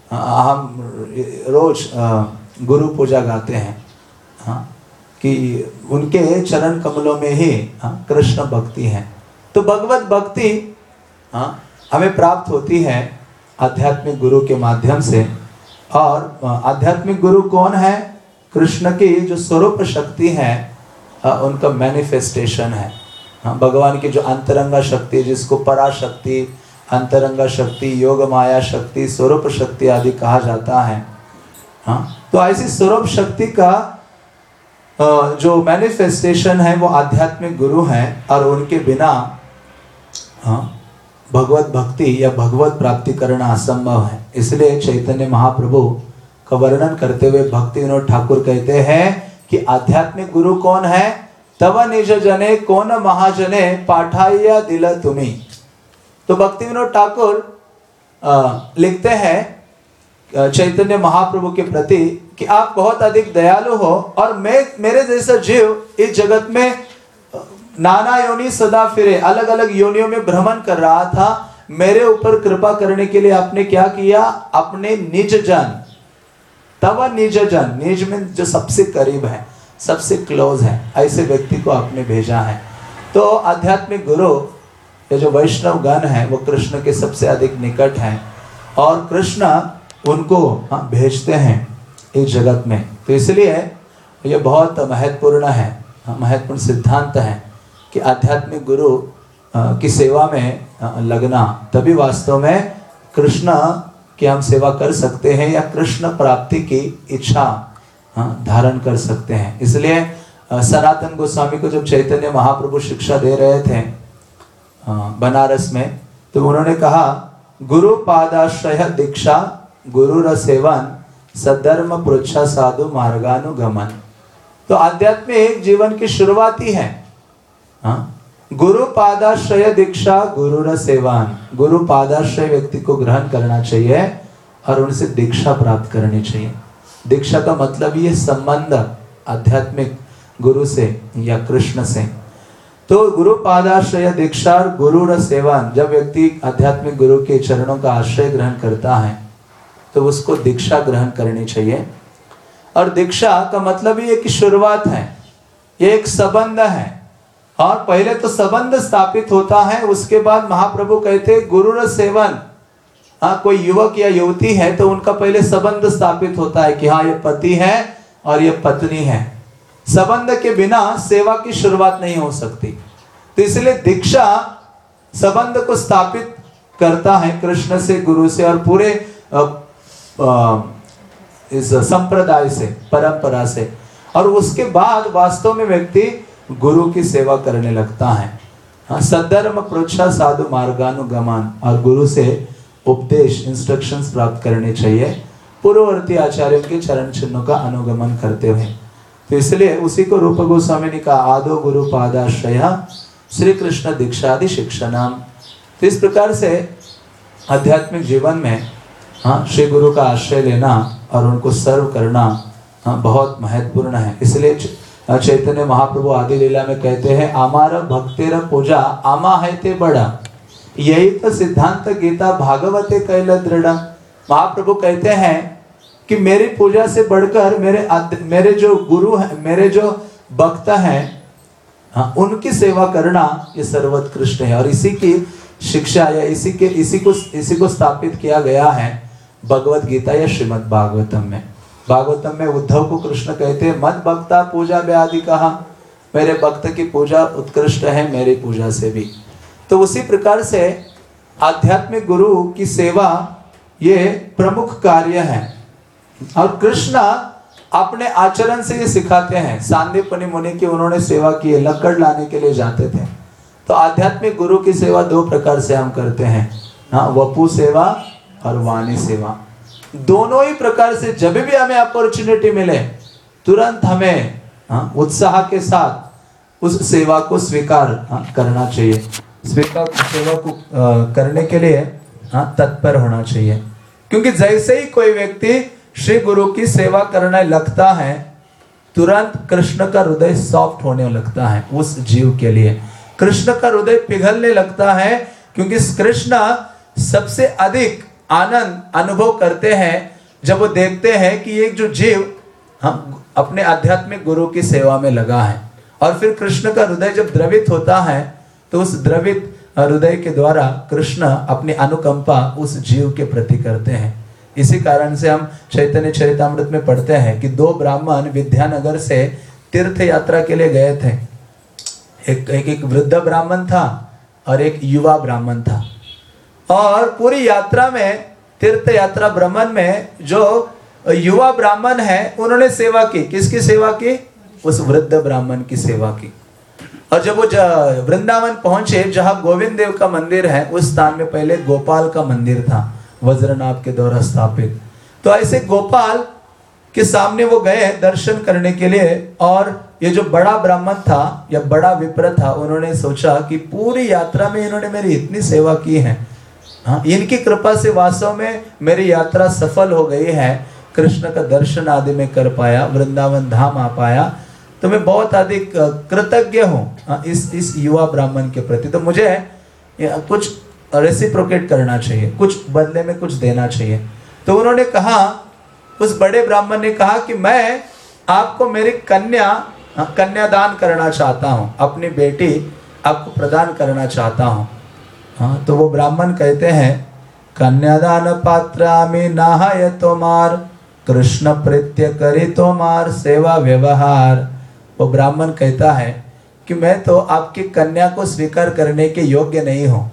हम रोज गुरु पूजा गाते हैं, हाँ, कि उनके चरण कमलों में ही हाँ, कृष्ण भक्ति है। तो भगवत भक्ति हाँ, हमें प्राप्त होती है आध्यात्मिक गुरु के माध्यम से। और आध्यात्मिक गुरु कौन है? कृष्ण की जो स्वरूप शक्ति है उनका मैनिफेस्टेशन है। हाँ, भगवान की जो अंतरंगा शक्ति, जिसको पराशक्ति, अंतरंगा शक्ति, योग माया शक्ति, स्वरूप शक्ति आदि कहा जाता है। हाँ, तो ऐसी स्वरूप शक्ति का जो मैनिफेस्टेशन है वो आध्यात्मिक गुरु हैं, और उनके बिना हाँ, भगवत भक्ति या भगवत प्राप्ति करना असंभव है। इसलिए चैतन्य महाप्रभु का वर्णन करते हुए भक्ति विनोद ठाकुर कहते हैं कि आध्यात्मिक गुरु कौन है? तव निज जने कौन महाजने पाठाइया दिल तुम्ही। तो भक्ति विनोद ठाकुर लिखते हैं चैतन्य महाप्रभु के प्रति कि आप बहुत अधिक दयालु हो, और मैं मेरे जैसा जीव इस जगत में नाना योनि सदा फिरे, अलग अलग योनियों में भ्रमण कर रहा था, मेरे ऊपर कृपा करने के लिए आपने क्या किया? अपने निज जन, तव निज जन, निज में जो सबसे करीब है, सबसे क्लोज है, ऐसे व्यक्ति को आपने भेजा है। तो आध्यात्मिक गुरु ये जो वैष्णव गण है वो कृष्ण के सबसे अधिक निकट हैं, और कृष्ण उनको हाँ, भेजते हैं इस जगत में। तो इसलिए ये बहुत महत्वपूर्ण है, महत्वपूर्ण सिद्धांत है कि आध्यात्मिक गुरु की सेवा में लगना, तभी वास्तव में कृष्ण की हम सेवा कर सकते हैं या कृष्ण प्राप्ति की इच्छा धारण कर सकते हैं। इसलिए सनातन गोस्वामी को जब चैतन्य महाप्रभु शिक्षा दे रहे थे बनारस में, तो उन्होंने कहा गुरु पादाश्रय दीक्षा गुरुर सेवन सद्धर्म पृच्छा साधु मार्गानुगमन। तो आध्यात्मिक जीवन की शुरुआत ही है हाँ, गुरु पादाश्रय दीक्षा गुरुर सेवान। गुरु पादाश्रय व्यक्ति को ग्रहण करना चाहिए और उनसे दीक्षा प्राप्त करनी चाहिए। दीक्षा का मतलब ये संबंध आध्यात्मिक गुरु से या कृष्ण से। तो गुरु पादाश्रय दीक्षा गुरुर सेवान, जब व्यक्ति आध्यात्मिक गुरु के चरणों का आश्रय ग्रहण करता है तो उसको दीक्षा ग्रहण करनी चाहिए। और दीक्षा का मतलब ये कि शुरुआत है, ये एक संबंध है, और पहले तो संबंध स्थापित होता है, उसके बाद महाप्रभु कहते गुरुर सेवन। हाँ, कोई युवक या युवती है तो उनका पहले संबंध स्थापित होता है कि हाँ ये पति है और ये पत्नी है। संबंध के बिना सेवा की शुरुआत नहीं हो सकती। तो इसलिए दीक्षा संबंध को स्थापित करता है कृष्ण से, गुरु से, और पूरे आ, आ, इस संप्रदाय से, परंपरा से। और उसके बाद वास्तव में व्यक्ति गुरु की सेवा करने लगता है। हाँ, सद्धर्म पृच्छा साधु मार्गानुगमन, और गुरु से उपदेश, इंस्ट्रक्शंस प्राप्त करने चाहिए पूर्ववर्ती आचार्यों के चरण चिन्हों का अनुगमन करते हुए। तो इसलिए उसी को रूप गोस्वामी ने कहा आदो गुरु पादाश्रय श्री कृष्ण दीक्षादि शिक्षणम। तो इस प्रकार से आध्यात्मिक जीवन में हाँ, श्री गुरु का आश्रय लेना और उनको सर्व करना हाँ, बहुत महत्वपूर्ण है। इसलिए चैतन्य महाप्रभु आदि लीला में कहते हैं आमार भक्तेर पूजा आमा है ते बड़ा, यही तो सिद्धांत गीता भागवते कैल दृढ़। महाप्रभु कहते हैं कि मेरी पूजा से बढ़कर मेरे मेरे जो गुरु हैं, मेरे जो भक्त हैं हाँ, उनकी सेवा करना ये सर्वोत्कृष्ट है। और इसी की शिक्षा या इसी के इसी को इसी को स्थापित किया गया है भगवत गीता या श्रीमद् भागवतम में। भागवतम में उद्धव को कृष्ण कहते हैं मत भक्ता पूजा व्याधि कहा, मेरे भक्त की पूजा उत्कृष्ट है मेरी पूजा से भी। तो उसी प्रकार से आध्यात्मिक गुरु की सेवा ये प्रमुख कार्य है, और कृष्ण अपने आचरण से ये सिखाते हैं। सांदीपनि मुनि की उन्होंने सेवा की, लकड़ लाने के लिए जाते थे। तो आध्यात्मिक गुरु की सेवा दो प्रकार से हम करते हैं हाँ, वपु सेवा और वाणी सेवा। दोनों ही प्रकार से जब भी हमें अपॉर्चुनिटी मिले तुरंत हमें हाँ, उत्साह के साथ उस सेवा को स्वीकार हाँ, करना चाहिए। स्वीकार सेवा को आ, करने के लिए हाँ, तत्पर होना चाहिए। क्योंकि जैसे ही कोई व्यक्ति श्री गुरु की सेवा करने लगता है तुरंत कृष्ण का हृदय सॉफ्ट होने लगता है। उस जीव के लिए कृष्ण का हृदय पिघलने लगता है, क्योंकि कृष्ण सबसे अधिक आनंद अनुभव करते हैं जब वो देखते हैं कि एक जो जीव हम अपने आध्यात्मिक गुरु की सेवा में लगा है। और फिर कृष्ण का हृदय जब द्रवित होता है तो उस द्रवित हृदय के द्वारा कृष्ण अपनी अनुकंपा उस जीव के प्रति करते हैं। इसी कारण से हम चैतन्य चरितामृत में पढ़ते हैं कि दो ब्राह्मण विद्यानगर से तीर्थ यात्रा के लिए गए थे। एक एक, एक वृद्ध ब्राह्मण था और एक युवा ब्राह्मण था। और पूरी यात्रा में तीर्थ यात्रा भ्रमण में जो युवा ब्राह्मण है उन्होंने सेवा की। किसकी सेवा की? उस वृद्ध ब्राह्मण की सेवा की। और जब वो वृंदावन पहुंचे जहां गोविंद देव का मंदिर है, उस स्थान में पहले गोपाल का मंदिर था वज्रनाभ के द्वारा स्थापित। तो ऐसे गोपाल के सामने वो गए दर्शन करने के लिए। और ये जो बड़ा ब्राह्मण था या बड़ा विप्र था, उन्होंने सोचा कि पूरी यात्रा में इन्होंने मेरी इतनी सेवा की है, हाँ, इनकी कृपा से वास्तव में मेरी यात्रा सफल हो गई है, कृष्ण का दर्शन आदि में कर पाया, वृंदावन धाम आ पाया, तो मैं बहुत अधिक कृतज्ञ हूँ इस इस युवा ब्राह्मण के प्रति। तो मुझे कुछ रेसिप्रोकेट करना चाहिए, कुछ बदले में कुछ देना चाहिए। तो उन्होंने कहा, उस बड़े ब्राह्मण ने कहा कि मैं आपको मेरी कन्या कन्यादान करना चाहता हूँ, अपनी बेटी आपको प्रदान करना चाहता हूँ। हाँ, तो वो ब्राह्मण कहते हैं, कन्यादान पात्रामि नाहय तोमार, कृष्ण प्रीत्य करी तोमार सेवा व्यवहार। वो ब्राह्मण कहता है कि मैं तो आपकी कन्या को स्वीकार करने के योग्य नहीं हूँ,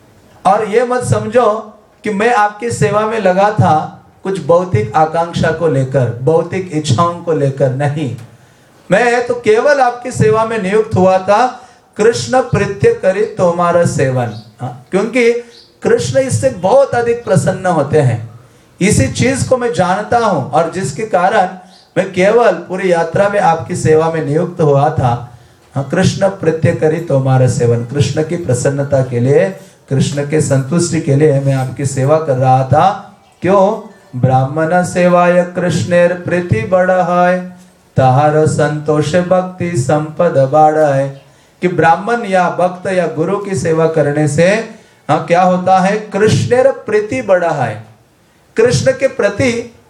और ये मत समझो कि मैं आपकी सेवा में लगा था कुछ भौतिक आकांक्षा को लेकर, भौतिक इच्छाओं को लेकर, नहीं। मैं तो केवल आपकी सेवा में नियुक्त हुआ था कृष्ण प्रीत्य करी तुम्हारा सेवन। हाँ, क्योंकि कृष्ण इससे बहुत अधिक प्रसन्न होते हैं। इसी चीज को मैं जानता हूं और जिसके कारण मैं केवल पूरी यात्रा में आपकी सेवा में नियुक्त हुआ था। हाँ, कृष्ण प्रीत्य करी तुम्हारा सेवन, कृष्ण की प्रसन्नता के लिए, कृष्ण के संतुष्टि के लिए मैं आपकी सेवा कर रहा था। क्यों? ब्राह्मण सेवाय कृष्णेर प्रीति बड़ा है, ताहार संतोष भक्ति संपद बाड़ा है। कि ब्राह्मण या भक्त या गुरु की सेवा करने से हाँ क्या होता है? कृष्णेर प्रीति बड़ा है। कृष्ण के प्रति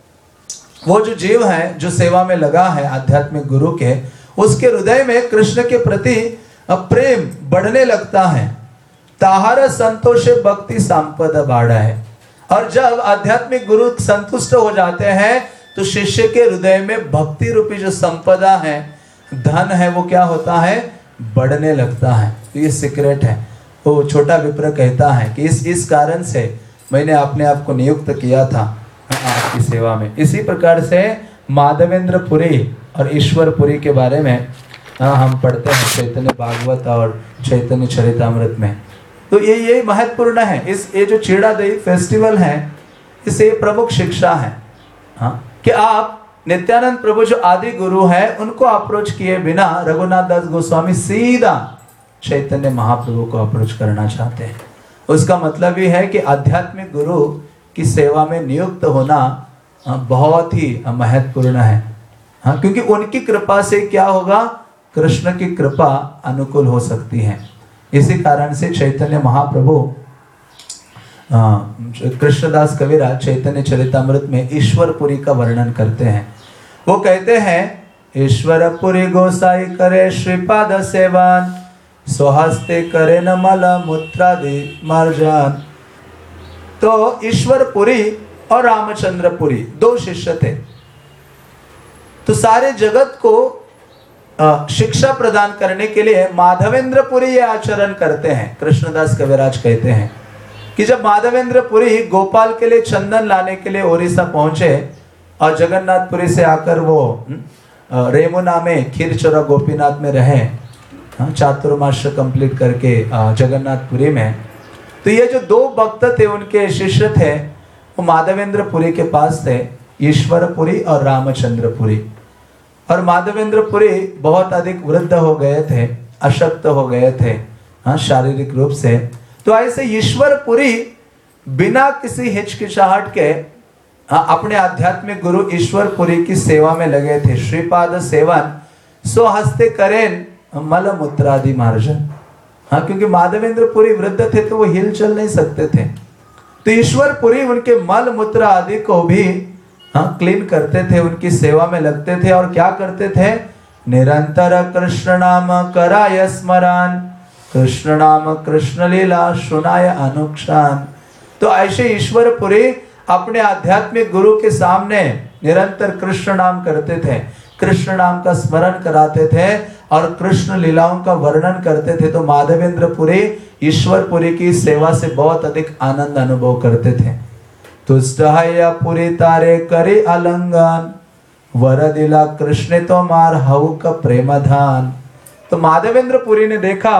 वो जो जीव है जो सेवा में लगा है आध्यात्मिक गुरु के, उसके हृदय में कृष्ण के प्रति प्रेम बढ़ने लगता है। ताहार संतोष भक्ति संपद बाड़ा है। और जब आध्यात्मिक गुरु संतुष्ट हो जाते हैं तो शिष्य के हृदय में भक्ति रूपी जो संपदा है, धन है, वो क्या होता है? बढ़ने लगता है। तो ये सीक्रेट है। वो छोटा विप्र कहता है कि इस इस कारण से मैंने अपने आप को नियुक्त किया था आपकी सेवा में। इसी प्रकार से माधवेंद्र पुरी और ईश्वर पुरी के बारे में हम पढ़ते हैं चैतन्य भागवत और चैतन्य चरितामृत में। तो ये ये महत्वपूर्ण है। इस ये जो चीड़ादेवी फेस्टिवल है, इससे प्रमुख शिक्षा है हाँ, कि आप नित्यानंद प्रभु जो आदि गुरु है उनको अप्रोच किए बिना रघुनाथ दास गोस्वामी सीधा चैतन्य महाप्रभु को अप्रोच करना चाहते हैं। उसका मतलब ये है कि आध्यात्मिक गुरु की सेवा में नियुक्त होना बहुत ही महत्वपूर्ण है हाँ, क्योंकि उनकी कृपा से क्या होगा? कृष्ण की कृपा अनुकूल हो सकती है। इसी कारण से चैतन्य महाप्रभु कृष्णदास कविराज चैतन्य चरितामृत में ईश्वरपुरी का वर्णन करते हैं। वो कहते हैं, ईश्वरपुरी गोसाई करे श्रीपाद सेवन, स्वहस्ते करे न मल मूत्रादि मार्जन। तो ईश्वरपुरी और रामचंद्रपुरी दो शिष्य थे। तो सारे जगत को शिक्षा प्रदान करने के लिए माधवेंद्रपुरी ये आचरण करते हैं। कृष्णदास कविराज कहते हैं कि जब माधवेंद्रपुरी गोपाल के लिए चंदन लाने के लिए ओडिशा पहुंचे और जगन्नाथपुरी से आकर वो रेमुना में खीरचोरा गोपीनाथ में रहे चातुर्मास कंप्लीट करके जगन्नाथपुरी में, तो ये जो दो भक्त थे उनके शिष्य थे वो माधवेंद्रपुरी के पास थे, ईश्वरपुरी और रामचंद्रपुरी। और माधवेंद्रपुरी बहुत अधिक वृद्ध हो गए थे, अशक्त हो गए थे, हाँ, शारीरिक रूप से। तो ऐसे ईश्वरपुरी बिना किसी हिचकिचाहट के हाँ, अपने आध्यात्मिक गुरु ईश्वरपुरी की सेवा में लगे थे। श्रीपाद सेवन सो हस्ते करें मल मूत्रादि मार्जन। हाँ, क्योंकि माधवेंद्रपुरी वृद्ध थे तो वो हिल चल नहीं सकते थे, तो ईश्वरपुरी उनके मल मूत्र आदि को भी हाँ क्लीन करते थे, उनकी सेवा में लगते थे। और क्या करते थे? निरंतर कृष्ण नाम कराय स्मरण, कृष्ण नाम कृष्ण लीला सुनाय अनुक्षण। तो ऐसे ईश्वरपुरी अपने आध्यात्मिक गुरु के सामने निरंतर कृष्ण नाम करते थे, कृष्ण नाम का स्मरण कराते थे और कृष्ण लीलाओं का वर्णन करते थे। तो माधवेंद्रपुरी ईश्वरपुरी की सेवा से बहुत अधिक आनंद अनुभव करते थे। तुष्ट है पुरी तारे करे अलंगन, वर दिला कृष्ण तो मार हऊ का प्रेमधान। तो माधवेंद्रपुरी ने देखा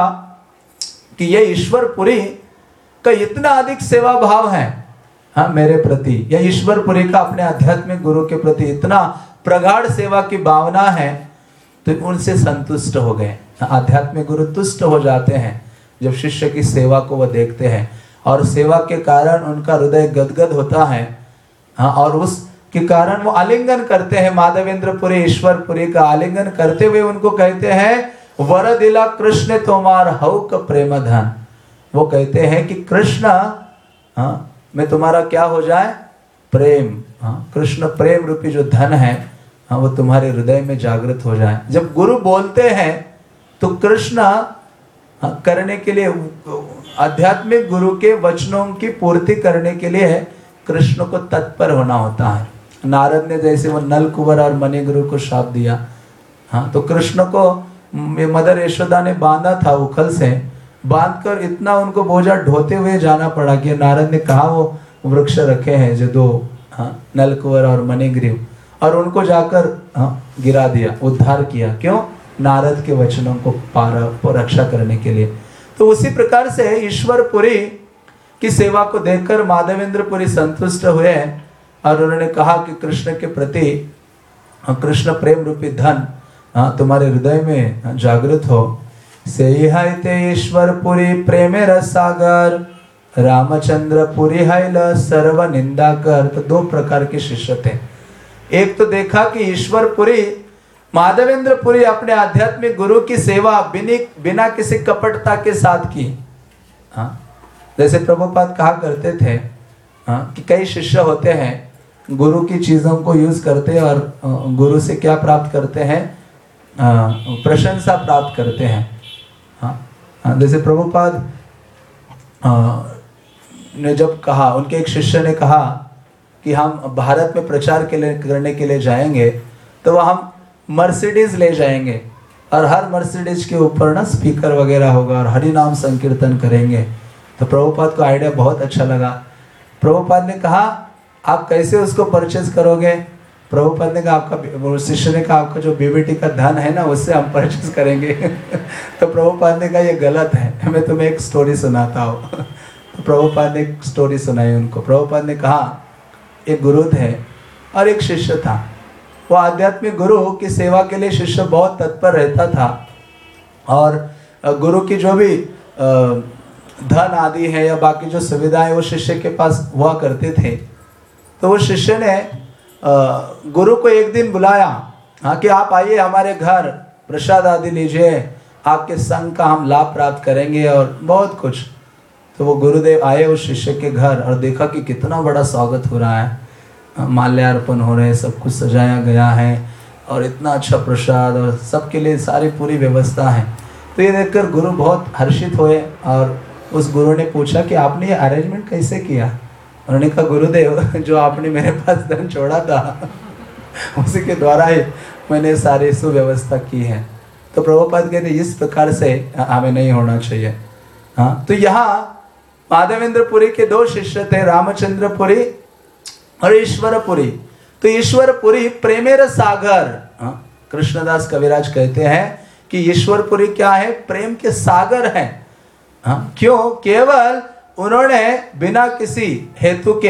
कि ये ईश्वरपुरी का इतना अधिक सेवा भाव है हाँ मेरे प्रति, यह ईश्वरपुरी का अपने आध्यात्मिक गुरु के प्रति इतना प्रगाढ़ सेवा की भावना है, तो उनसे संतुष्ट हो गए। आध्यात्मिक गुरु तुष्ट हो जाते हैं जब शिष्य की सेवा को वह देखते हैं, और सेवा के कारण उनका हृदय गदगद होता है हाँ, और उसके कारण वो आलिंगन करते हैं। माधवेंद्रपुरी ईश्वरपुरी का आलिंगन करते हुए उनको कहते हैं वर दिला कृष्ण तोमार हऊ का प्रेम धन। वो कहते हैं कि कृष्ण हाँ में तुम्हारा क्या हो जाए? प्रेम। हाँ, कृष्ण प्रेम रूपी जो धन है हाँ वो तुम्हारे हृदय में जागृत हो जाए। जब गुरु बोलते हैं तो कृष्ण हाँ, करने के लिए, आध्यात्मिक गुरु के वचनों की पूर्ति करने के लिए कृष्ण को तत्पर होना होता है। नारद ने जैसे वो नल कुंवर और मणि गुरु को शाप दिया हाँ, तो कृष्ण को मदर यशोदा ने बांधा था उखल से, बांधकर इतना उनको बोझा ढोते हुए जाना पड़ा कि नारद ने कहा वो वृक्ष रखे हैं जो दो हाँ, नल कुंवर और मणिग्रीव, और उनको जाकर हाँ, गिरा दिया, उद्धार किया। क्यों? नारद के वचनों को पारा को रक्षा करने के लिए। तो उसी प्रकार से ईश्वरपुरी की सेवा को देखकर माधवेंद्रपुरी संतुष्ट हुए और उन्होंने कहा कि कृष्ण के प्रति कृष्ण प्रेम रूपी धन हाँ तुम्हारे हृदय में जागृत हो। से ईश्वरपुरी प्रेमे रसागर, रामचंद्रपुरी है सर्व निंदा कर। तो दो प्रकार के शिष्य थे। एक तो देखा कि ईश्वरपुरी माधवेंद्रपुरी अपने आध्यात्मिक गुरु की सेवा बिना बिना किसी कपटता के साथ की हाँ, जैसे प्रभुपाद कहा करते थे हाँ, कि कई शिष्य होते हैं गुरु की चीजों को यूज करते हैं और गुरु से क्या प्राप्त करते हैं? प्रशंसा प्राप्त करते हैं हाँ, जैसे प्रभुपाद ने जब कहा, उनके एक शिष्य ने कहा कि हम भारत में प्रचार के लिए करने के लिए जाएंगे तो वह हम मर्सिडीज ले जाएंगे और हर मर्सिडीज के ऊपर ना स्पीकर वगैरह होगा और हरि नाम संकीर्तन करेंगे। तो प्रभुपाद को आइडिया बहुत अच्छा लगा। प्रभुपाद ने कहा आप कैसे उसको परचेज करोगे? प्रभुपाद ने कहा आपका, शिष्य ने कहा आपका जो बीबीटी का धन है ना उससे हम परचेज करेंगे। तो प्रभुपाद ने कहा ये गलत है, मैं तुम्हें एक स्टोरी सुनाता हूँ। तो प्रभुपाद ने एक स्टोरी सुनाई उनको। प्रभुपाद ने कहा एक गुरु थे और एक शिष्य था। वो आध्यात्मिक गुरु की सेवा के लिए शिष्य बहुत तत्पर रहता था और गुरु की जो भी धन आदि है या बाकी जो सुविधाएं वो शिष्य के पास हुआ करते थे। तो वो शिष्य ने गुरु को एक दिन बुलाया हाँ कि आप आइए हमारे घर, प्रसाद आदि लीजिए, आपके संग का हम लाभ प्राप्त करेंगे और बहुत कुछ। तो वो गुरुदेव आए उस शिष्य के घर और देखा कि कितना बड़ा स्वागत हो रहा है, माल्यार्पण हो रहे हैं, सब कुछ सजाया गया है और इतना अच्छा प्रसाद और सबके लिए सारी पूरी व्यवस्था है। तो ये देखकर गुरु बहुत हर्षित हुए और उस गुरु ने पूछा कि आपने ये अरेंजमेंट कैसे किया? उन्होंने कहा गुरुदेव जो आपने मेरे पास धन छोड़ा था उसी के द्वारा ही मैंने सारी सुव्यवस्था की है। तो प्रभुपाद कहते इस प्रकार से हमें नहीं होना चाहिए हाँ। तो यहाँ माधवेंद्रपुरी के दो शिष्य थे, रामचंद्रपुरी और ईश्वरपुरी। तो ईश्वरपुरी प्रेमेर सागर हाँ, कृष्णदास कविराज कहते हैं कि ईश्वरपुरी क्या है? प्रेम के सागर हैं हाँ। क्यों? केवल उन्होंने बिना किसी हेतु के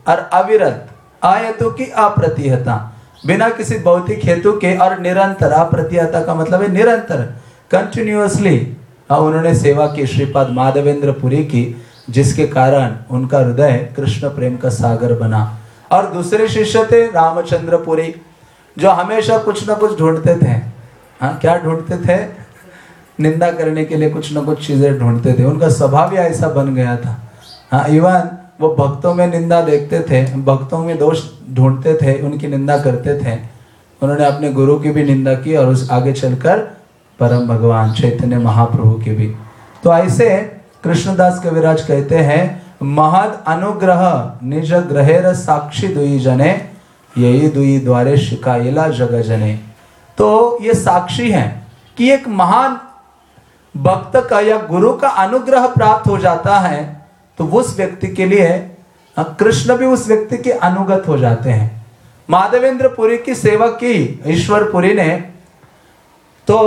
और अविरत, आयतु की अप्रतिहता, बिना किसी भौतिक हेतु के और निरंतर, अप्रतिहता का मतलब है निरंतर, कंटिन्यूअसली उन्होंने सेवा की श्रीपाद माधवेंद्र पुरी की, जिसके कारण उनका हृदय कृष्ण प्रेम का सागर बना। और दूसरे शिष्य थे रामचंद्र पुरी, जो हमेशा कुछ ना कुछ ढूंढते थे। हाँ, क्या ढूंढते थे? निंदा करने के लिए कुछ ना कुछ चीजें ढूंढते थे। उनका स्वभाव ही ऐसा बन गया था। हाँ, इवन वो भक्तों में निंदा देखते थे, भक्तों में दोष ढूंढते थे, उनकी निंदा करते थे। उन्होंने अपने गुरु की भी निंदा की और उस आगे चलकर परम भगवान चैतन्य महाप्रभु की भी। तो ऐसे कृष्णदास कविराज कहते हैं, महद अनुग्रह निज ग्रहेर साक्षी दुई जने, यही दुई द्वारे शिकायला जग जने। तो ये साक्षी हैं कि एक महान भक्त का या गुरु का अनुग्रह प्राप्त हो जाता है तो उस व्यक्ति के लिए कृष्ण भी उस व्यक्ति के अनुगत हो जाते हैं। माधवेंद्र पुरी की सेवा की ईश्वर पुरी ने, तो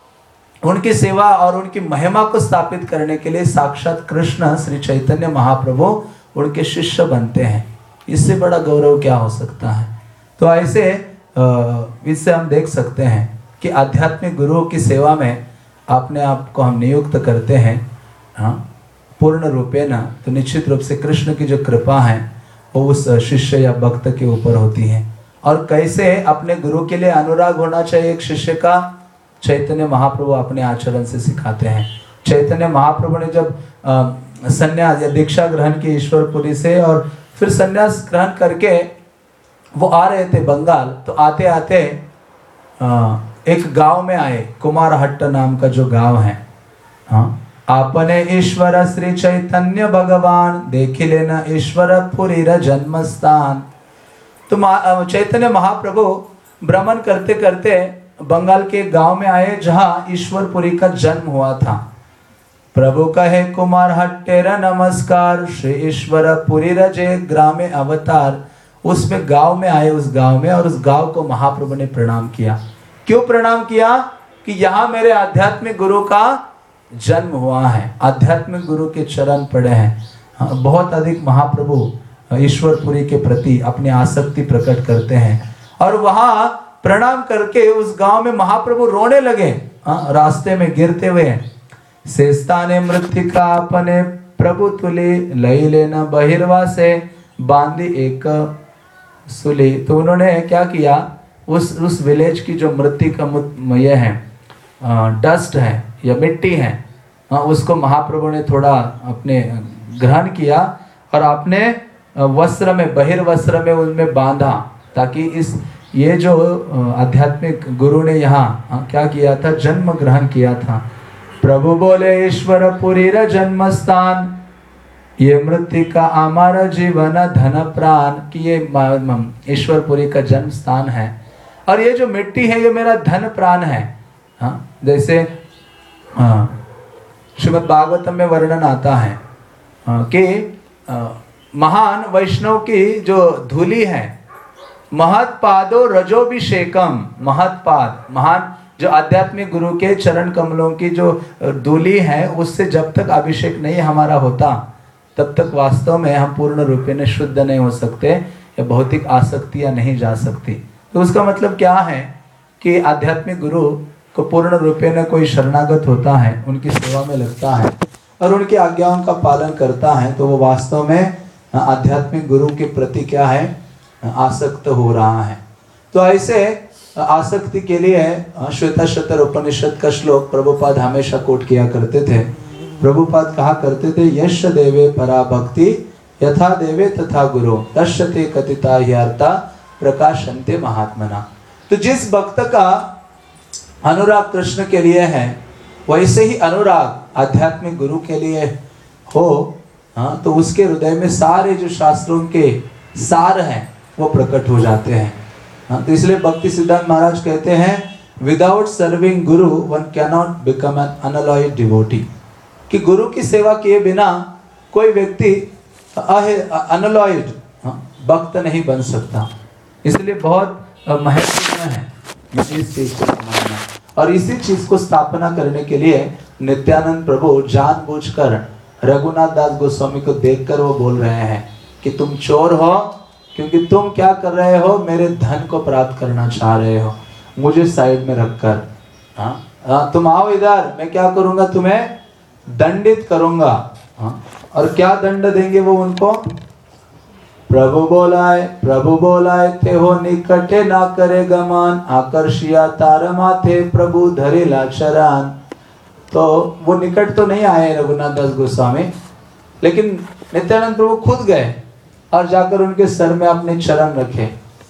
उनकी सेवा और उनकी महिमा को स्थापित करने के लिए साक्षात कृष्ण श्री चैतन्य महाप्रभु उनके शिष्य बनते हैं। इससे बड़ा गौरव क्या हो सकता है? तो ऐसे इससे हम देख सकते हैं कि आध्यात्मिक गुरुओं की सेवा में अपने आप को हम नियुक्त करते हैं, हाँ, पूर्ण रूपे न, तो निश्चित रूप से कृष्ण की जो कृपा है वो उस शिष्य या भक्त के ऊपर होती है। और कैसे अपने गुरु के लिए अनुराग होना चाहिए एक शिष्य का, चैतन्य महाप्रभु अपने आचरण से सिखाते हैं। चैतन्य महाप्रभु ने जब संन्यास या दीक्षा ग्रहण की ईश्वरपुरी से और फिर संन्यास ग्रहण करके वो आ रहे थे बंगाल, तो आते आते आ, एक गांव में आए, कुमारहट्ट नाम का जो गांव है। हाँ, आपने ईश्वर श्री चैतन्य भगवान देखी लेना ईश्वर पुरी जन्म स्थान। तो चैतन्य महाप्रभु भ्रमण करते करते बंगाल के गांव में आए जहां ईश्वरपुरी का जन्म हुआ था। प्रभु कहे कुमारहट्टेर नमस्कार, श्री ईश्वर पुरी रजे ग्रामे अवतार। उसमें गांव में आए, उस गांव में, और उस गांव को महाप्रभु ने प्रणाम किया। क्यों प्रणाम किया? कि यहाँ मेरे आध्यात्मिक गुरु का जन्म हुआ है, आध्यात्मिक गुरु के चरण पड़े हैं। बहुत अधिक महाप्रभु ईश्वरपुरी के प्रति अपनी आसक्ति प्रकट करते हैं। और वहां प्रणाम करके उस गांव में महाप्रभु रोने लगे, रास्ते में गिरते हुए। शेषताने मृत्तिका अपने प्रभु तुले, लई लेना बहिर्वा से बांधी एक सुली। तो उन्होंने क्या किया, उस उस विलेज की जो मृत्तिका ये है, डस्ट है या मिट्टी है, उसको महाप्रभु ने थोड़ा अपने ग्रहण किया और अपने वस्त्र में, बहिर्वस्त्र में उनमें बांधा, ताकि इस ये जो आध्यात्मिक गुरु ने यहाँ क्या किया था, जन्म ग्रहण किया था। प्रभु बोले ईश्वर पुरी जन्म स्थान, ये मृत्तिका हमारा जीवन धन प्राण। कि ये ईश्वरपुरी का जन्म स्थान है और ये जो मिट्टी है ये मेरा धन प्राण है। हाँ, जैसे हाँ, श्रीमद् भागवतम में वर्णन आता है कि महान वैष्णव की जो धूली है, महत्पादो रजोभिषेकम, महत्पाद, महान जो आध्यात्मिक गुरु के चरण कमलों की जो धूली है, उससे जब तक अभिषेक नहीं हमारा होता तब तक वास्तव में हम पूर्ण रूपे में शुद्ध नहीं हो सकते या भौतिक आसक्तियां नहीं जा सकती। तो उसका मतलब क्या है कि आध्यात्मिक गुरु को पूर्ण रूपे में कोई शरणागत होता है, उनकी सेवा में लगता है और उनकी आज्ञाओं का पालन करता है, तो वो वास्तव में आध्यात्मिक गुरु के प्रति क्या है, आसक्त हो रहा है। तो ऐसे आसक्ति के लिए श्वेताश्वतर उपनिषद का श्लोक प्रभुपाद हमेशा कोट किया करते थे। प्रभुपाद कहा करते थे, यश देवे परा भक्ति यथा देवे तथा गुरु तस्यते कथिता ह्यार्था प्रकाशन्ते महात्मना। तो जिस भक्त का अनुराग कृष्ण के लिए है, वैसे ही अनुराग आध्यात्मिक गुरु के लिए हो, हाँ, तो उसके हृदय में सारे जो शास्त्रों के सार हैं वो प्रकट हो जाते हैं। हाँ, तो इसलिए भक्ति सिद्धांत महाराज कहते हैं, without serving guru one cannot become an unalloyed devotee. कि गुरु की सेवा किए बिना कोई व्यक्ति अनलॉयड भक्त नहीं बन सकता। इसलिए बहुत महत्वपूर्ण है इस चीज को समझना। और इसी चीज को स्थापना करने के लिए नित्यानंद प्रभु जानबूझकर रघुनाथ दास गोस्वामी को देखकर वो बोल रहे हैं कि तुम चोर हो, क्योंकि तुम क्या कर रहे हो, मेरे धन को प्राप्त करना चाह रहे हो, मुझे साइड में रखकर। हाँ हाँ, तुम आओ इधर, मैं क्या करूंगा, तुम्हें दंडित करूंगा। हाँ, और क्या दंड देंगे वो उनको? प्रभु बोलाए प्रभु बोलाए थे हो निकटे ना करे गमान, आकर्षिया तार माथे प्रभु धरे लाचरान। तो वो निकट तो नहीं आए रघुनाथ दास गोस्वामी, लेकिन नित्यानंद प्रभु खुद गए और जाकर उनके सर में अपने चरण रखे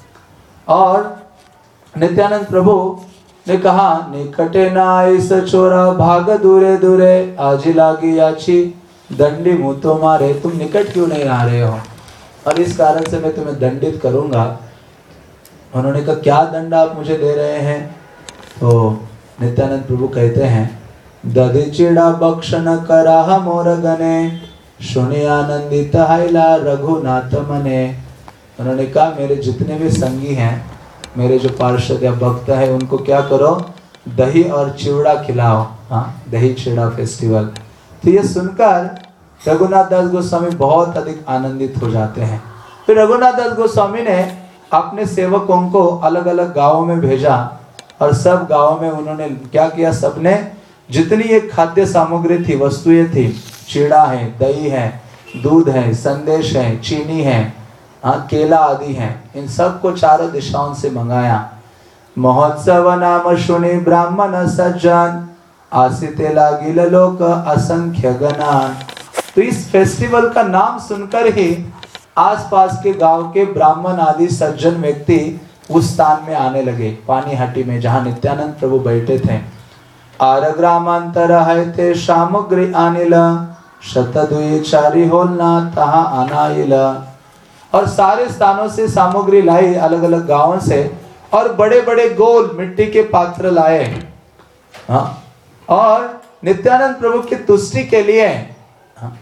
और नित्यानंद प्रभु ने कहा, निकटे ना इस चोरा भाग दूरे दूरे, आज लागी याची दंडी मुँह तो मारे। तुम निकट क्यों नहीं आ रहे हो और इस कारण से मैं तुम्हें दंडित करूंगा। उन्होंने कहा, क्या दंड आप मुझे दे रहे हैं? तो नित्यानंद प्रभु कहते हैं, दधि चिड़ा बक्षण कराह मोर गने, सुनि आनंदित हैला रघुनाथ मने। उन्होंने कहा, मेरे जितने भी संगी हैं, मेरे जो पार्षद या भक्त है, उनको क्या करो, दही और चिवड़ा खिलाओ। हाँ, दही चिवड़ा फेस्टिवल। तो ये सुनकर रघुनाथ दास गोस्वामी बहुत अधिक आनंदित हो जाते हैं। फिर रघुनाथ दास गोस्वामी ने अपने सेवकों को अलग अलग गांवों में भेजा और सब गांवों में उन्होंने क्या किया, सबने जितनी ये खाद्य सामग्री थी, वस्तुएं थी, चिड़ा है, दही है, दूध है, संदेश है, चीनी है, हाँ, केला आदि है, इन सब को चारों दिशाओं से मंगाया। महोत्सव नाम सुनि ब्राह्मण सज्जन, आसिते लागिल लोक असंख्य गणान। तो इस फेस्टिवल का नाम सुनकर ही आसपास के गांव के ब्राह्मण आदि सज्जन व्यक्ति उस स्थान में आने लगे, पानीहाटी में जहां नित्यानंद प्रभु बैठे थे। आर ग्रामांतर है थे सामग्री आनिल, शतद्वी चारी होलना तहा आनाइल। और सारे स्थानों से सामग्री लाई, अलग अलग गांवों से, और बड़े बड़े गोल मिट्टी के पात्र लाए। हाँ, और नित्यानंद प्रभु की तुष्टि के लिए, हाँ,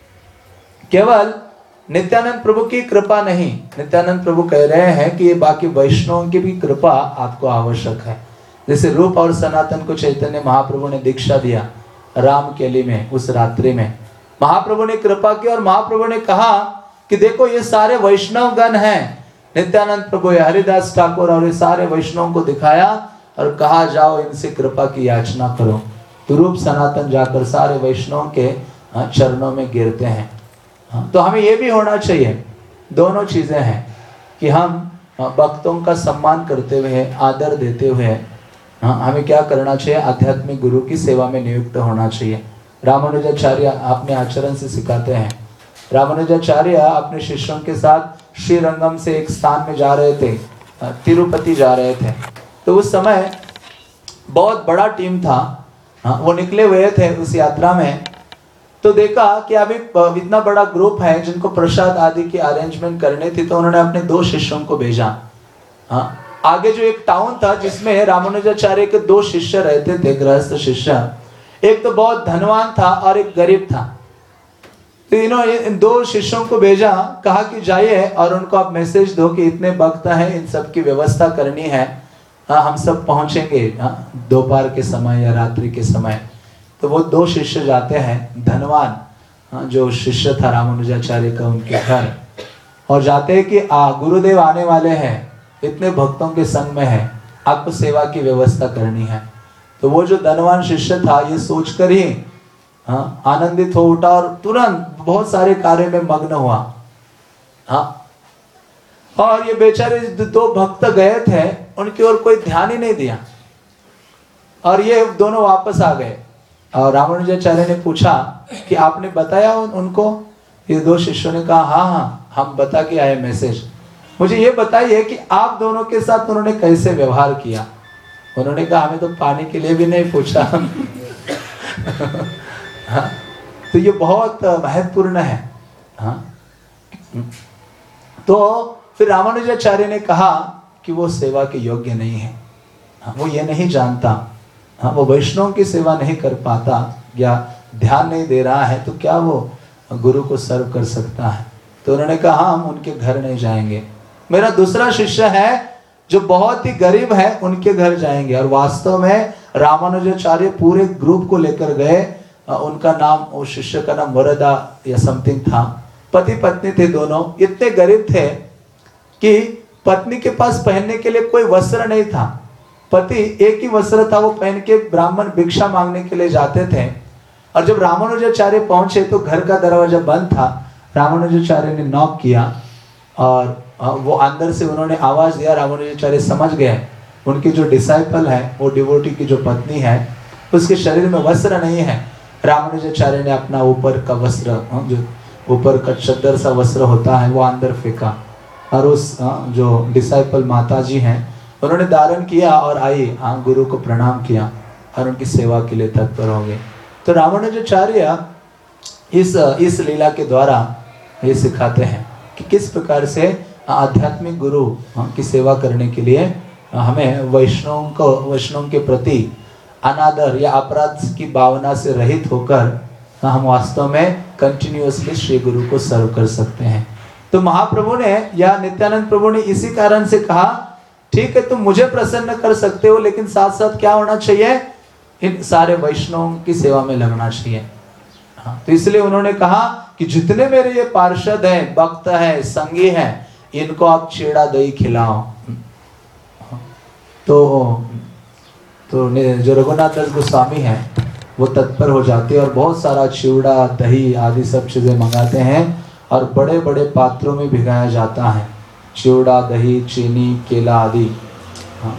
केवल नित्यानंद प्रभु की कृपा नहीं, नित्यानंद प्रभु कह रहे हैं कि ये बाकी वैष्णवों की भी कृपा आपको आवश्यक है। जैसे रूप और सनातन को चैतन्य महाप्रभु ने दीक्षा दिया राम केली में, उस रात्रि में महाप्रभु ने कृपा की और महाप्रभु ने कहा कि देखो ये सारे वैष्णव गण हैं। नित्यानंद प्रभु हरिदास ठाकुर और ये सारे वैष्णवों को दिखाया और कहा, जाओ इनसे कृपा की याचना करो। तो रूप सनातन जाकर सारे वैष्णवों के चरणों में गिरते हैं। तो हमें ये भी होना चाहिए, दोनों चीजें हैं कि हम भक्तों का सम्मान करते हुए, आदर देते हुए, हमें क्या करना चाहिए, आध्यात्मिक गुरु की सेवा में नियुक्त होना चाहिए। रामानुजाचार्य अपने आचरण से सिखाते हैं। रामानुजाचार्य अपने शिष्यों के साथ श्रीरंगम से एक स्थान में जा रहे थे, तिरुपति जा रहे थे। तो उस समय बहुत बड़ा टीम था, वो निकले हुए थे उस यात्रा में। तो देखा कि अभी इतना बड़ा ग्रुप है जिनको प्रसाद आदि की अरेंजमेंट करनी थी, तो उन्होंने अपने दो शिष्यों को भेजा। हाँ, आगे जो एक टाउन था जिसमें रामानुजाचार्य के दो शिष्य रहते थे, गृहस्थ शिष्य, एक तो बहुत धनवान था और एक गरीब था। तो इन दो शिष्यों को भेजा, कहा कि जाइए और उनको आप मैसेज दो कि इतने भक्त हैं, इन सब की व्यवस्था करनी है, हाँ, हम सब पहुंचेंगे दोपहर के समय या रात्रि के समय। तो वो दो शिष्य जाते हैं, धनवान, हाँ, जो शिष्य था रामानुजाचार्य का, उनके घर, और जाते हैं कि आ गुरुदेव आने वाले हैं, इतने भक्तों के संग में है, आपको सेवा की व्यवस्था करनी है। तो वो जो धनवान शिष्य था ये सोचकर ही हाँ आनंदित हो उठा और तुरंत बहुत सारे कार्य में मग्न हुआ। हाँ, और ये बेचारे दो भक्त गए थे, उनकी ओर कोई ध्यान ही नहीं दिया और ये दोनों वापस आ गए। और रामानुजाचार्य ने पूछा कि आपने बताया उन, उनको? ये दो शिष्यों ने कहा, हाँ हाँ हम बता के आए मैसेज। मुझे ये बताइए कि आप दोनों के साथ उन्होंने कैसे व्यवहार किया? उन्होंने कहा, हमें तो पानी के लिए भी नहीं पूछा। हाँ, तो ये बहुत महत्वपूर्ण है। हाँ, तो फिर रामानुजाचार्य ने कहा कि वो सेवा के योग्य नहीं है। हाँ, वो ये नहीं जानता, हाँ, वो वैष्णव की सेवा नहीं कर पाता या ध्यान नहीं दे रहा है, तो क्या वो गुरु को सर्व कर सकता है? तो उन्होंने कहा, हम उनके घर नहीं जाएंगे। मेरा दूसरा शिष्य है जो बहुत ही गरीब है, उनके घर जाएंगे। और वास्तव में रामानुजाचार्य पूरे ग्रुप को लेकर गए। उनका नाम, उस शिष्य का नाम वरदा या समथिंग था। पति पत्नी थे दोनों, इतने गरीब थे कि पत्नी के पास पहनने के लिए कोई वस्त्र नहीं था। पति एक ही वस्त्र था, वो पहन के ब्राह्मण भिक्षा मांगने के लिए जाते थे। और जब रामानुजाचार्य पहुंचे तो घर का दरवाजा बंद था। रामानुजाचार्य ने नॉक किया और वो अंदर से उन्होंने आवाज दिया। रामानुजाचार्य समझ गए उनके जो डिसाइपल है, वो डिवोटी की जो पत्नी है, उसके शरीर में वस्त्र नहीं है। रामानुजाचार्य ने अपना ऊपर का वस्त्र, जो ऊपर का चद्दर सा वस्त्र होता है, वो अंदर फेंका और उस जो डिसाइपल माता जी हैं उन्होंने धारण किया और आई, हाँ, गुरु को प्रणाम किया और उनकी सेवा के लिए तत्पर हो गए। तो रामानुजाचार्य इस इस लीला के द्वारा ये सिखाते हैं कि किस प्रकार से आध्यात्मिक गुरु की सेवा करने के लिए हमें वैष्णव को वैष्णव के प्रति अनादर या अपराध की भावना से रहित होकर हम वास्तव में कंटिन्यूअसली श्री गुरु को सर्व कर सकते हैं। तो महाप्रभु ने या नित्यानंद प्रभु ने इसी कारण से कहा, ठीक है तुम मुझे प्रसन्न कर सकते हो, लेकिन साथ साथ क्या होना चाहिए, इन सारे वैष्णव की सेवा में लगना चाहिए। हाँ, तो इसलिए उन्होंने कहा कि जितने मेरे ये पार्षद हैं, भक्त हैं, संगी हैं, इनको आप चीड़ा दही खिलाओ। तो तो जो रघुनाथ दास गोस्वामी हैं वो तत्पर हो जाते हैं और बहुत सारा चिवड़ा दही आदि सब चीज़ें मंगाते हैं और बड़े बड़े पात्रों में भिगाया जाता है, चिवड़ा दही चीनी केला आदि। हाँ।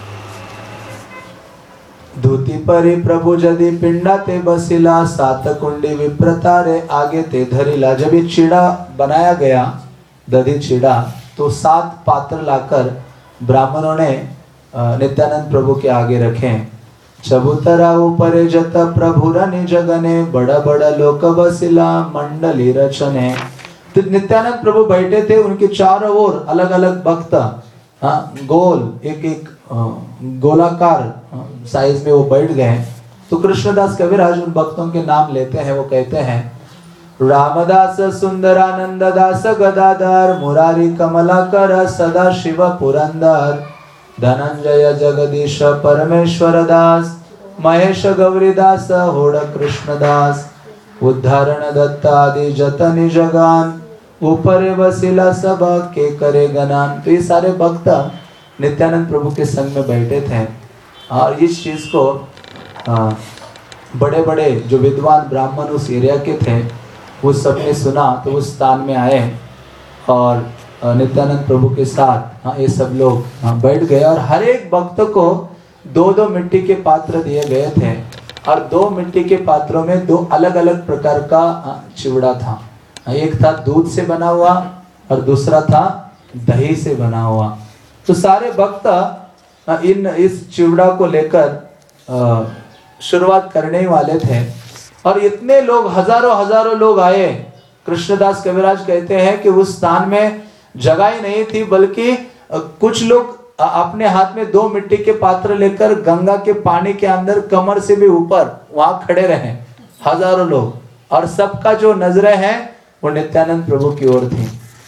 धूति परि प्रभु जदि पिंडा ते बसिला, सात कुंडी विप्रता रे आगे ते धरिला। जब ये चिड़ा बनाया गया, दधी चिड़ा, तो सात पात्र लाकर ब्राह्मणों ने नित्यानंद प्रभु के आगे रखे। चबूतरा ऊपर जत प्रभु रनि जगने, बड़ा बड़ा लोक बसिला मंडली रचने। तो नित्यानंद प्रभु बैठे थे, उनके चारों ओर अलग अलग भक्त, हाँ, गोल एक एक गोलाकार साइज में वो बैठ गए। तो कृष्णदास कविराज उन भक्तों के नाम लेते हैं, वो कहते हैं रामदास सुंदरानंद दास गदाधर, मुरारी कमलाकर सदा शिव पुरंदर, धनंजय जगदीश परमेश्वर दास, महेश गौरीदास होड़ कृष्णदास, उद्धारण दत्त आदि जतनि जगान, ऊपर बसिला सब के करे गनान। तो ये सारे भक्त नित्यानंद प्रभु के संग में बैठे थे और इस चीज को आ, बड़े बड़े जो विद्वान ब्राह्मण उस एरिया के थे वो सबने सुना, तो उस स्थान में आए और नित्यानंद प्रभु के साथ हाँ ये सब लोग हाँ बैठ गए। और हर एक भक्त को दो दो मिट्टी के पात्र दिए गए थे और दो मिट्टी के पात्रों में दो अलग अलग प्रकार का चिवड़ा था। एक था दूध से बना हुआ और दूसरा था दही से बना हुआ। तो सारे भक्त इन इस चिवड़ा को लेकर शुरुआत करने ही वाले थे और इतने लोग, हजारों हजारों लोग आए। कृष्णदास कविराज कहते हैं कि उस स्थान में जगह ही नहीं थी, बल्कि कुछ लोग अपने हाथ में दो मिट्टी के पात्र लेकर गंगा के पानी के अंदर कमर से भी ऊपर वहां खड़े रहे, हजारों लोग, और सबका जो नजरें हैं वो नित्यानंद प्रभु की ओर थी।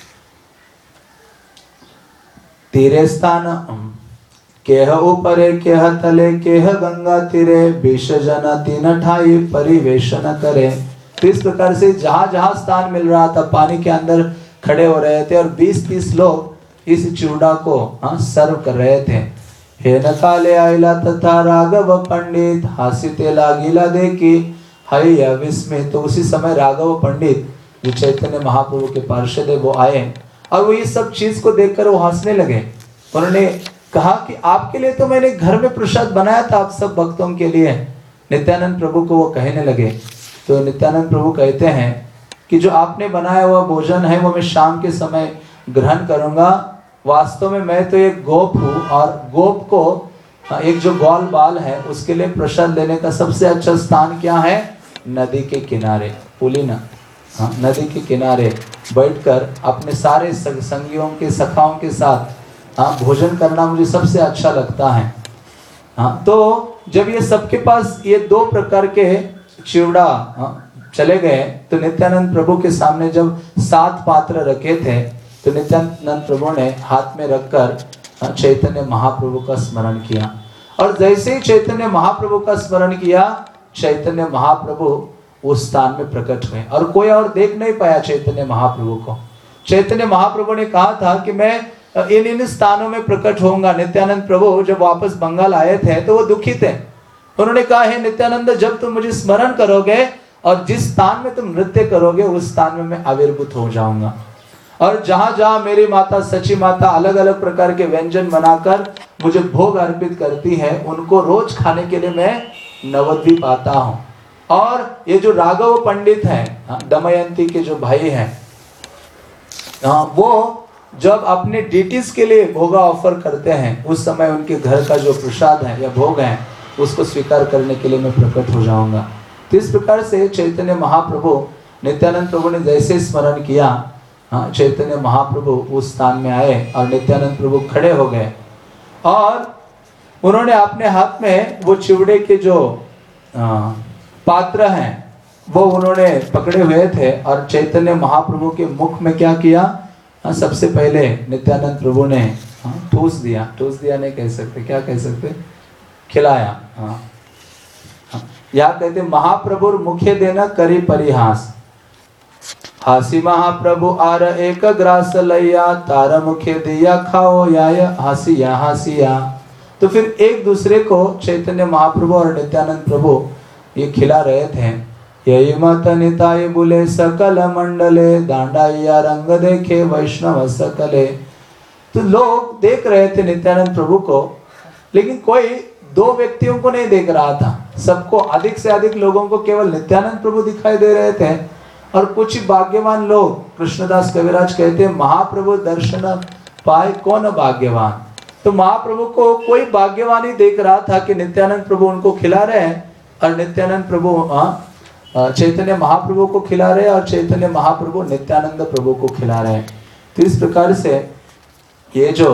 तीरे स्थान केह ऊपरे केह तले केह गंगा तीरे, बीस जना तीन ठाई परिवेशन करे। तो इस प्रकार से जहां जहां स्थान मिल रहा था पानी के अंदर खड़े हो रहे थे और बीस तीस लोग इस चिवड़ा को हाँ सर्व कर रहे थे। हे नकाले आइला तथा राघव पंडित, हासिते लागिला देखी हय विस्मित। तो उसी समय राघव पंडित जो चैतन्य महाप्रभु के पार्षद है वो आए और वो ये सब चीज को देखकर वो हंसने लगे। उन्होंने कहा कि आपके लिए तो मैंने घर में प्रसाद बनाया था, आप सब भक्तों के लिए। नित्यानंद प्रभु को वो कहने लगे। तो नित्यानंद प्रभु कहते हैं कि जो आपने बनाया हुआ भोजन है वो मैं शाम के समय ग्रहण करूंगा। वास्तव में मैं तो एक गोप हूँ और गोप को एक जो ग्वाल बाल है उसके लिए प्रसाद लेने का सबसे अच्छा स्थान क्या है, नदी के किनारे, पुलिना, हाँ, नदी के किनारे बैठकर अपने सारे संगियों के सखाओं के साथ हाँ भोजन करना मुझे सबसे अच्छा लगता है। हाँ, तो जब ये सबके पास ये दो प्रकार के चिवड़ा हाँ, चले गए तो नित्यानंद प्रभु के सामने जब सात पात्र रखे थे तो नित्यानंद प्रभु ने हाथ में रखकर चैतन्य महाप्रभु का स्मरण किया। और जैसे ही चैतन्य महाप्रभु का स्मरण किया, चैतन्य महाप्रभु उस स्थान में प्रकट हुए और कोई और देख नहीं पाया चैतन्य महाप्रभु को। चैतन्य महाप्रभु ने कहा था कि मैं इन इन स्थानों में प्रकट होऊंगा। नित्यानंद प्रभु जब वापस बंगाल आए थे तो वो दुखी थे। उन्होंने कहा, हे नित्यानंद, जब तुम मुझे स्मरण करोगे और जिस स्थान में तुम नृत्य करोगे उस स्थान में मैं आविर्भूत हो जाऊंगा। और जहां जहां मेरी माता सची माता अलग अलग प्रकार के व्यंजन बनाकर मुझे भोग अर्पित करती है, उनको रोज खाने के लिए मैं नवद्वीप आता हूं। और ये जो राघव पंडित हैं, दमयंती के जो भाई हैं, वो जब अपने डिटीज के लिए भोगा ऑफर करते हैं, उस समय उनके घर का जो प्रसाद है या भोग है उसको स्वीकार करने के लिए मैं प्रकट हो जाऊंगा। तो इस प्रकार से चैतन्य महाप्रभु, नित्यानंद प्रभु ने जैसे स्मरण किया, चैतन्य महाप्रभु उस स्थान में आए और नित्यानंद प्रभु खड़े हो गए और उन्होंने अपने हाथ में वो चिवड़े के जो पात्र हैं वो उन्होंने पकड़े हुए थे और चैतन्य महाप्रभु के मुख में क्या किया, सबसे पहले नित्यानंद प्रभु ने ठूस दिया। ठूस दिया नहीं कह सकते, क्या कह सकते, खिलाया। हाँ, यहाँ कहते महाप्रभु मुखे देना करी परिहास, हासी महाप्रभु आर एक ग्रास लैया, तारा मुखे दिया खाओ या हासिया हासिया। तो फिर एक दूसरे को चैतन्य महाप्रभु और नित्यानंद प्रभु ये खिला रहे थे। यही मत निताय बुले सकल मंडले, दांडाइया रंग देखे वैष्णव सकले। तो लोग देख रहे थे नित्यानंद प्रभु को, लेकिन कोई दो व्यक्तियों को नहीं देख रहा था। सबको, अधिक से अधिक लोगों को केवल नित्यानंद प्रभु दिखाई दे रहे थे और कुछ भाग्यवान लोग, कृष्णदास कविराज कहते हैं, महाप्रभु दर्शन पाए कौन भाग्यवान। तो महाप्रभु को कोई भाग्यवान ही देख रहा था कि नित्यानंद प्रभु उनको खिला रहे हैं और नित्यानंद प्रभु चैतन्य महाप्रभु को खिला रहे हैं और चैतन्य महाप्रभु नित्यानंद प्रभु को खिला रहे हैं। तो इस प्रकार से ये जो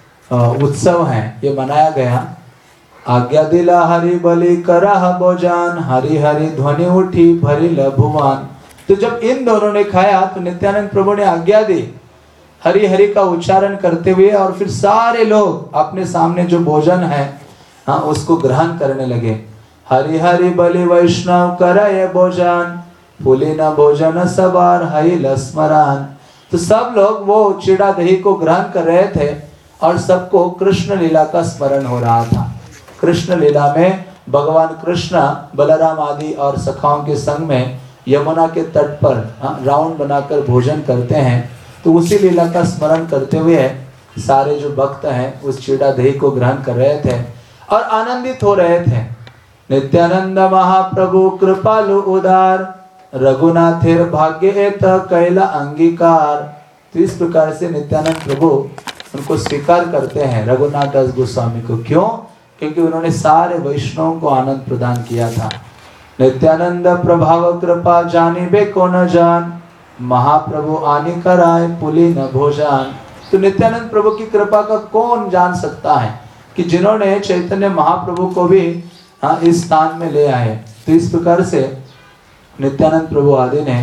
उत्सव है ये मनाया गया। आज्ञा दिला हरि बलि करह भोजन, हरि हरि ध्वनि उठी भरी लभुवान। तो जब इन दोनों ने खाया तो नित्यानंद प्रभु ने आज्ञा दी हरि हरि का उच्चारण करते हुए और फिर सारे लोग अपने सामने जो भोजन है हाँ उसको ग्रहण करने लगे। हरि हरि बलि वैष्णव करय भोजन, फूली न भोजन सवार हई लस्मरान। तो सब लोग वो चिड़ा दही को ग्रहण कर रहे थे और सबको कृष्ण लीला का स्मरण हो रहा था। कृष्ण लीला में भगवान कृष्ण बलराम आदि और सखाओं के संग में यमुना के तट पर राउंड बनाकर भोजन करते हैं। तो उसी लीला का स्मरण करते हुए सारे जो भक्त हैं उस चिड़ा दही को ग्रहण कर रहे थे और आनंदित हो रहे थे। नित्यानंद महाप्रभु कृपालु उदार, रघुनाथेर भाग्य एत कैला अंगीकार। तो इस प्रकार से नित्यानंद प्रभु उनको स्वीकार करते हैं, रघुनाथ दास गोस्वामी को। क्यों? क्योंकि उन्होंने सारे वैष्णवों को आनंद प्रदान किया था। नित्यानंद प्रभाव कृपा जानी बे को न जान, महाप्रभु आनी कराए पुली न भोजान। तो नित्यानंद प्रभु की कृपा का कौन जान सकता है कि जिन्होंने चैतन्य महाप्रभु को भी हाँ इस स्थान में ले आए। तो इस प्रकार से नित्यानंद प्रभु आदि ने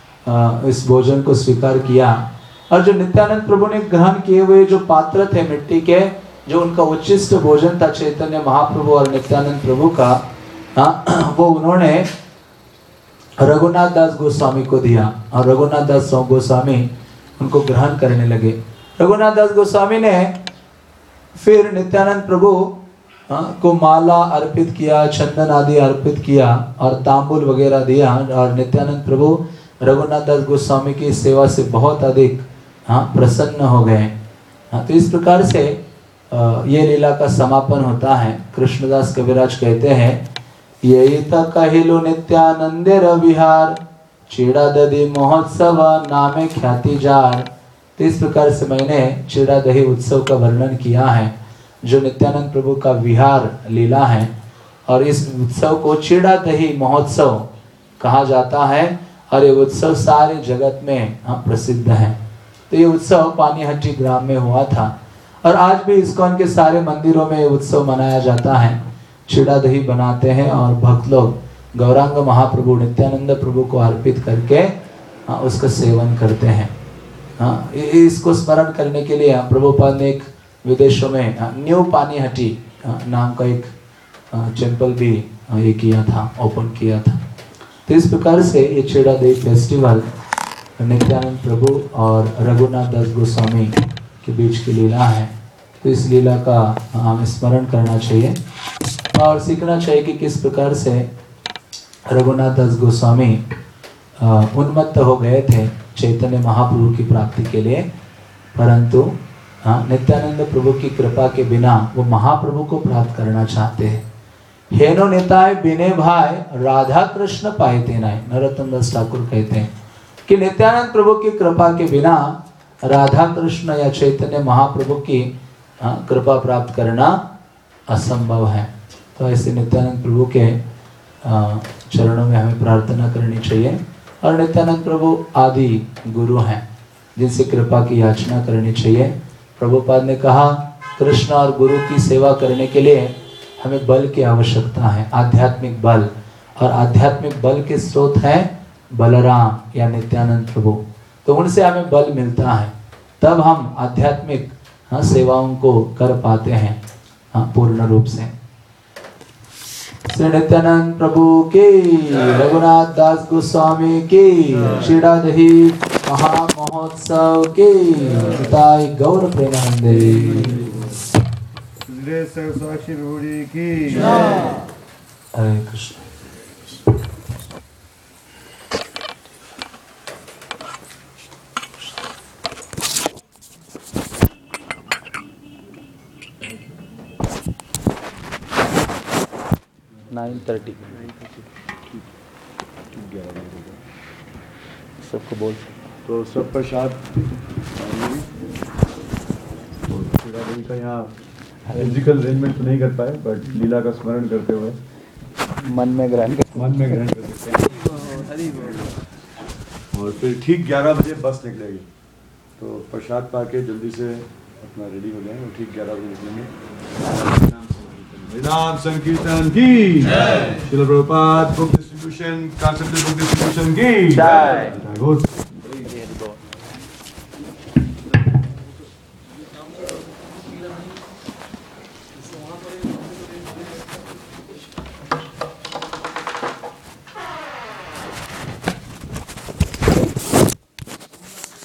इस भोजन को स्वीकार किया और जो नित्यानंद प्रभु ने ग्रहण किए हुए जो पात्र थे मिट्टी के, जो उनका उच्चिष्ट भोजन था चैतन्य महाप्रभु और नित्यानंद प्रभु का, हाँ वो उन्होंने रघुनाथ दास गोस्वामी को दिया और रघुनाथ दास गोस्वामी उनको ग्रहण करने लगे। रघुनाथ दास गोस्वामी ने फिर नित्यानंद प्रभु को माला अर्पित किया, चंदन आदि अर्पित किया और तांबुल वगैरह दिया और नित्यानंद प्रभु रघुनाथ दास गोस्वामी की सेवा से बहुत अधिक हाँ प्रसन्न हो गए। हाँ तो इस प्रकार से ये लीला का समापन होता है। कृष्णदास कविराज कहते हैं, यही था कहिलो नित्यानंदे रविहार, चिड़ा दधी महोत्सव नामे ख्याति जार। तो इस प्रकार से मैंने चिड़ा दही उत्सव का वर्णन किया है जो नित्यानंद प्रभु का विहार लीला है और इस उत्सव को चिड़ा दही महोत्सव कहा जाता है और ये उत्सव सारे जगत में हाँ प्रसिद्ध है। तो ये उत्सव पानीहट्टी ग्राम में हुआ था और आज भी इस्कॉन के सारे मंदिरों में ये उत्सव मनाया जाता है। चिड़ा दही बनाते हैं और भक्त लोग गौरांग महाप्रभु नित्यानंद प्रभु को अर्पित करके हाँ उसका सेवन करते हैं। हाँ इसको स्मरण करने के लिए प्रभुपाद ने एक विदेशों में न्यू पानीहट्टी नाम का एक टेम्पल भी ये किया था, ओपन किया था। तो इस प्रकार से ये छेड़ा देव फेस्टिवल नित्यानंद प्रभु और रघुनाथ दास गोस्वामी के बीच की लीला है। तो इस लीला का हमें स्मरण करना चाहिए और सीखना चाहिए कि किस प्रकार से रघुनाथ दास गोस्वामी उन्मत्त हो गए थे चैतन्य महाप्रभु की प्राप्ति के लिए, परंतु नित्यानंद प्रभु की कृपा के बिना वो महाप्रभु को प्राप्त करना चाहते हैं। हेनो नेताय बिने भाई राधा कृष्ण पाए तेनाय, नरोत्तम दास ठाकुर कहते हैं कि नित्यानंद प्रभु की कृपा के बिना राधा कृष्ण या चैतन्य महाप्रभु की कृपा प्राप्त करना असंभव है। तो ऐसे नित्यानंद प्रभु के चरणों में हमें प्रार्थना करनी चाहिए और नित्यानंद प्रभु आदि गुरु हैं जिनसे कृपा की याचना करनी चाहिए। प्रभुपाद ने कहा कृष्ण और गुरु की सेवा करने के लिए हमें बल की आवश्यकता है, आध्यात्मिक बल, और आध्यात्मिक बल के स्रोत हैं बलराम या नित्यानंद प्रभु। तो उनसे हमें बल मिलता है, तब हम आध्यात्मिक हाँ सेवाओं को कर पाते हैं हाँ पूर्ण रूप से। श्री नित्यानंद प्रभु के, रघुनाथ दास गोस्वामी के, क्षीरादही महामहोत्सव के, ताई गौर प्रेमानंदे साक्षी रूढ़ी की। हरे कृष्ण। नाइन थर्टी सबको बोल तो सब प्रसाद का यहाँ फिजिकल अरेंजमेंट तो नहीं कर पाए, बट लीला का स्मरण करते हुए मन में ग्रहण मन में ग्रहण कर सकते हैं। और फिर ठीक ग्यारह बजे बस निकलेगी, तो प्रसाद पाके जल्दी से अपना रेडी हो जाए और ठीक ग्यारह बजे निकलेंगे। नाम संकीर्तन की जय। Srila Prabhupada book distribution, concept book distribution की जय।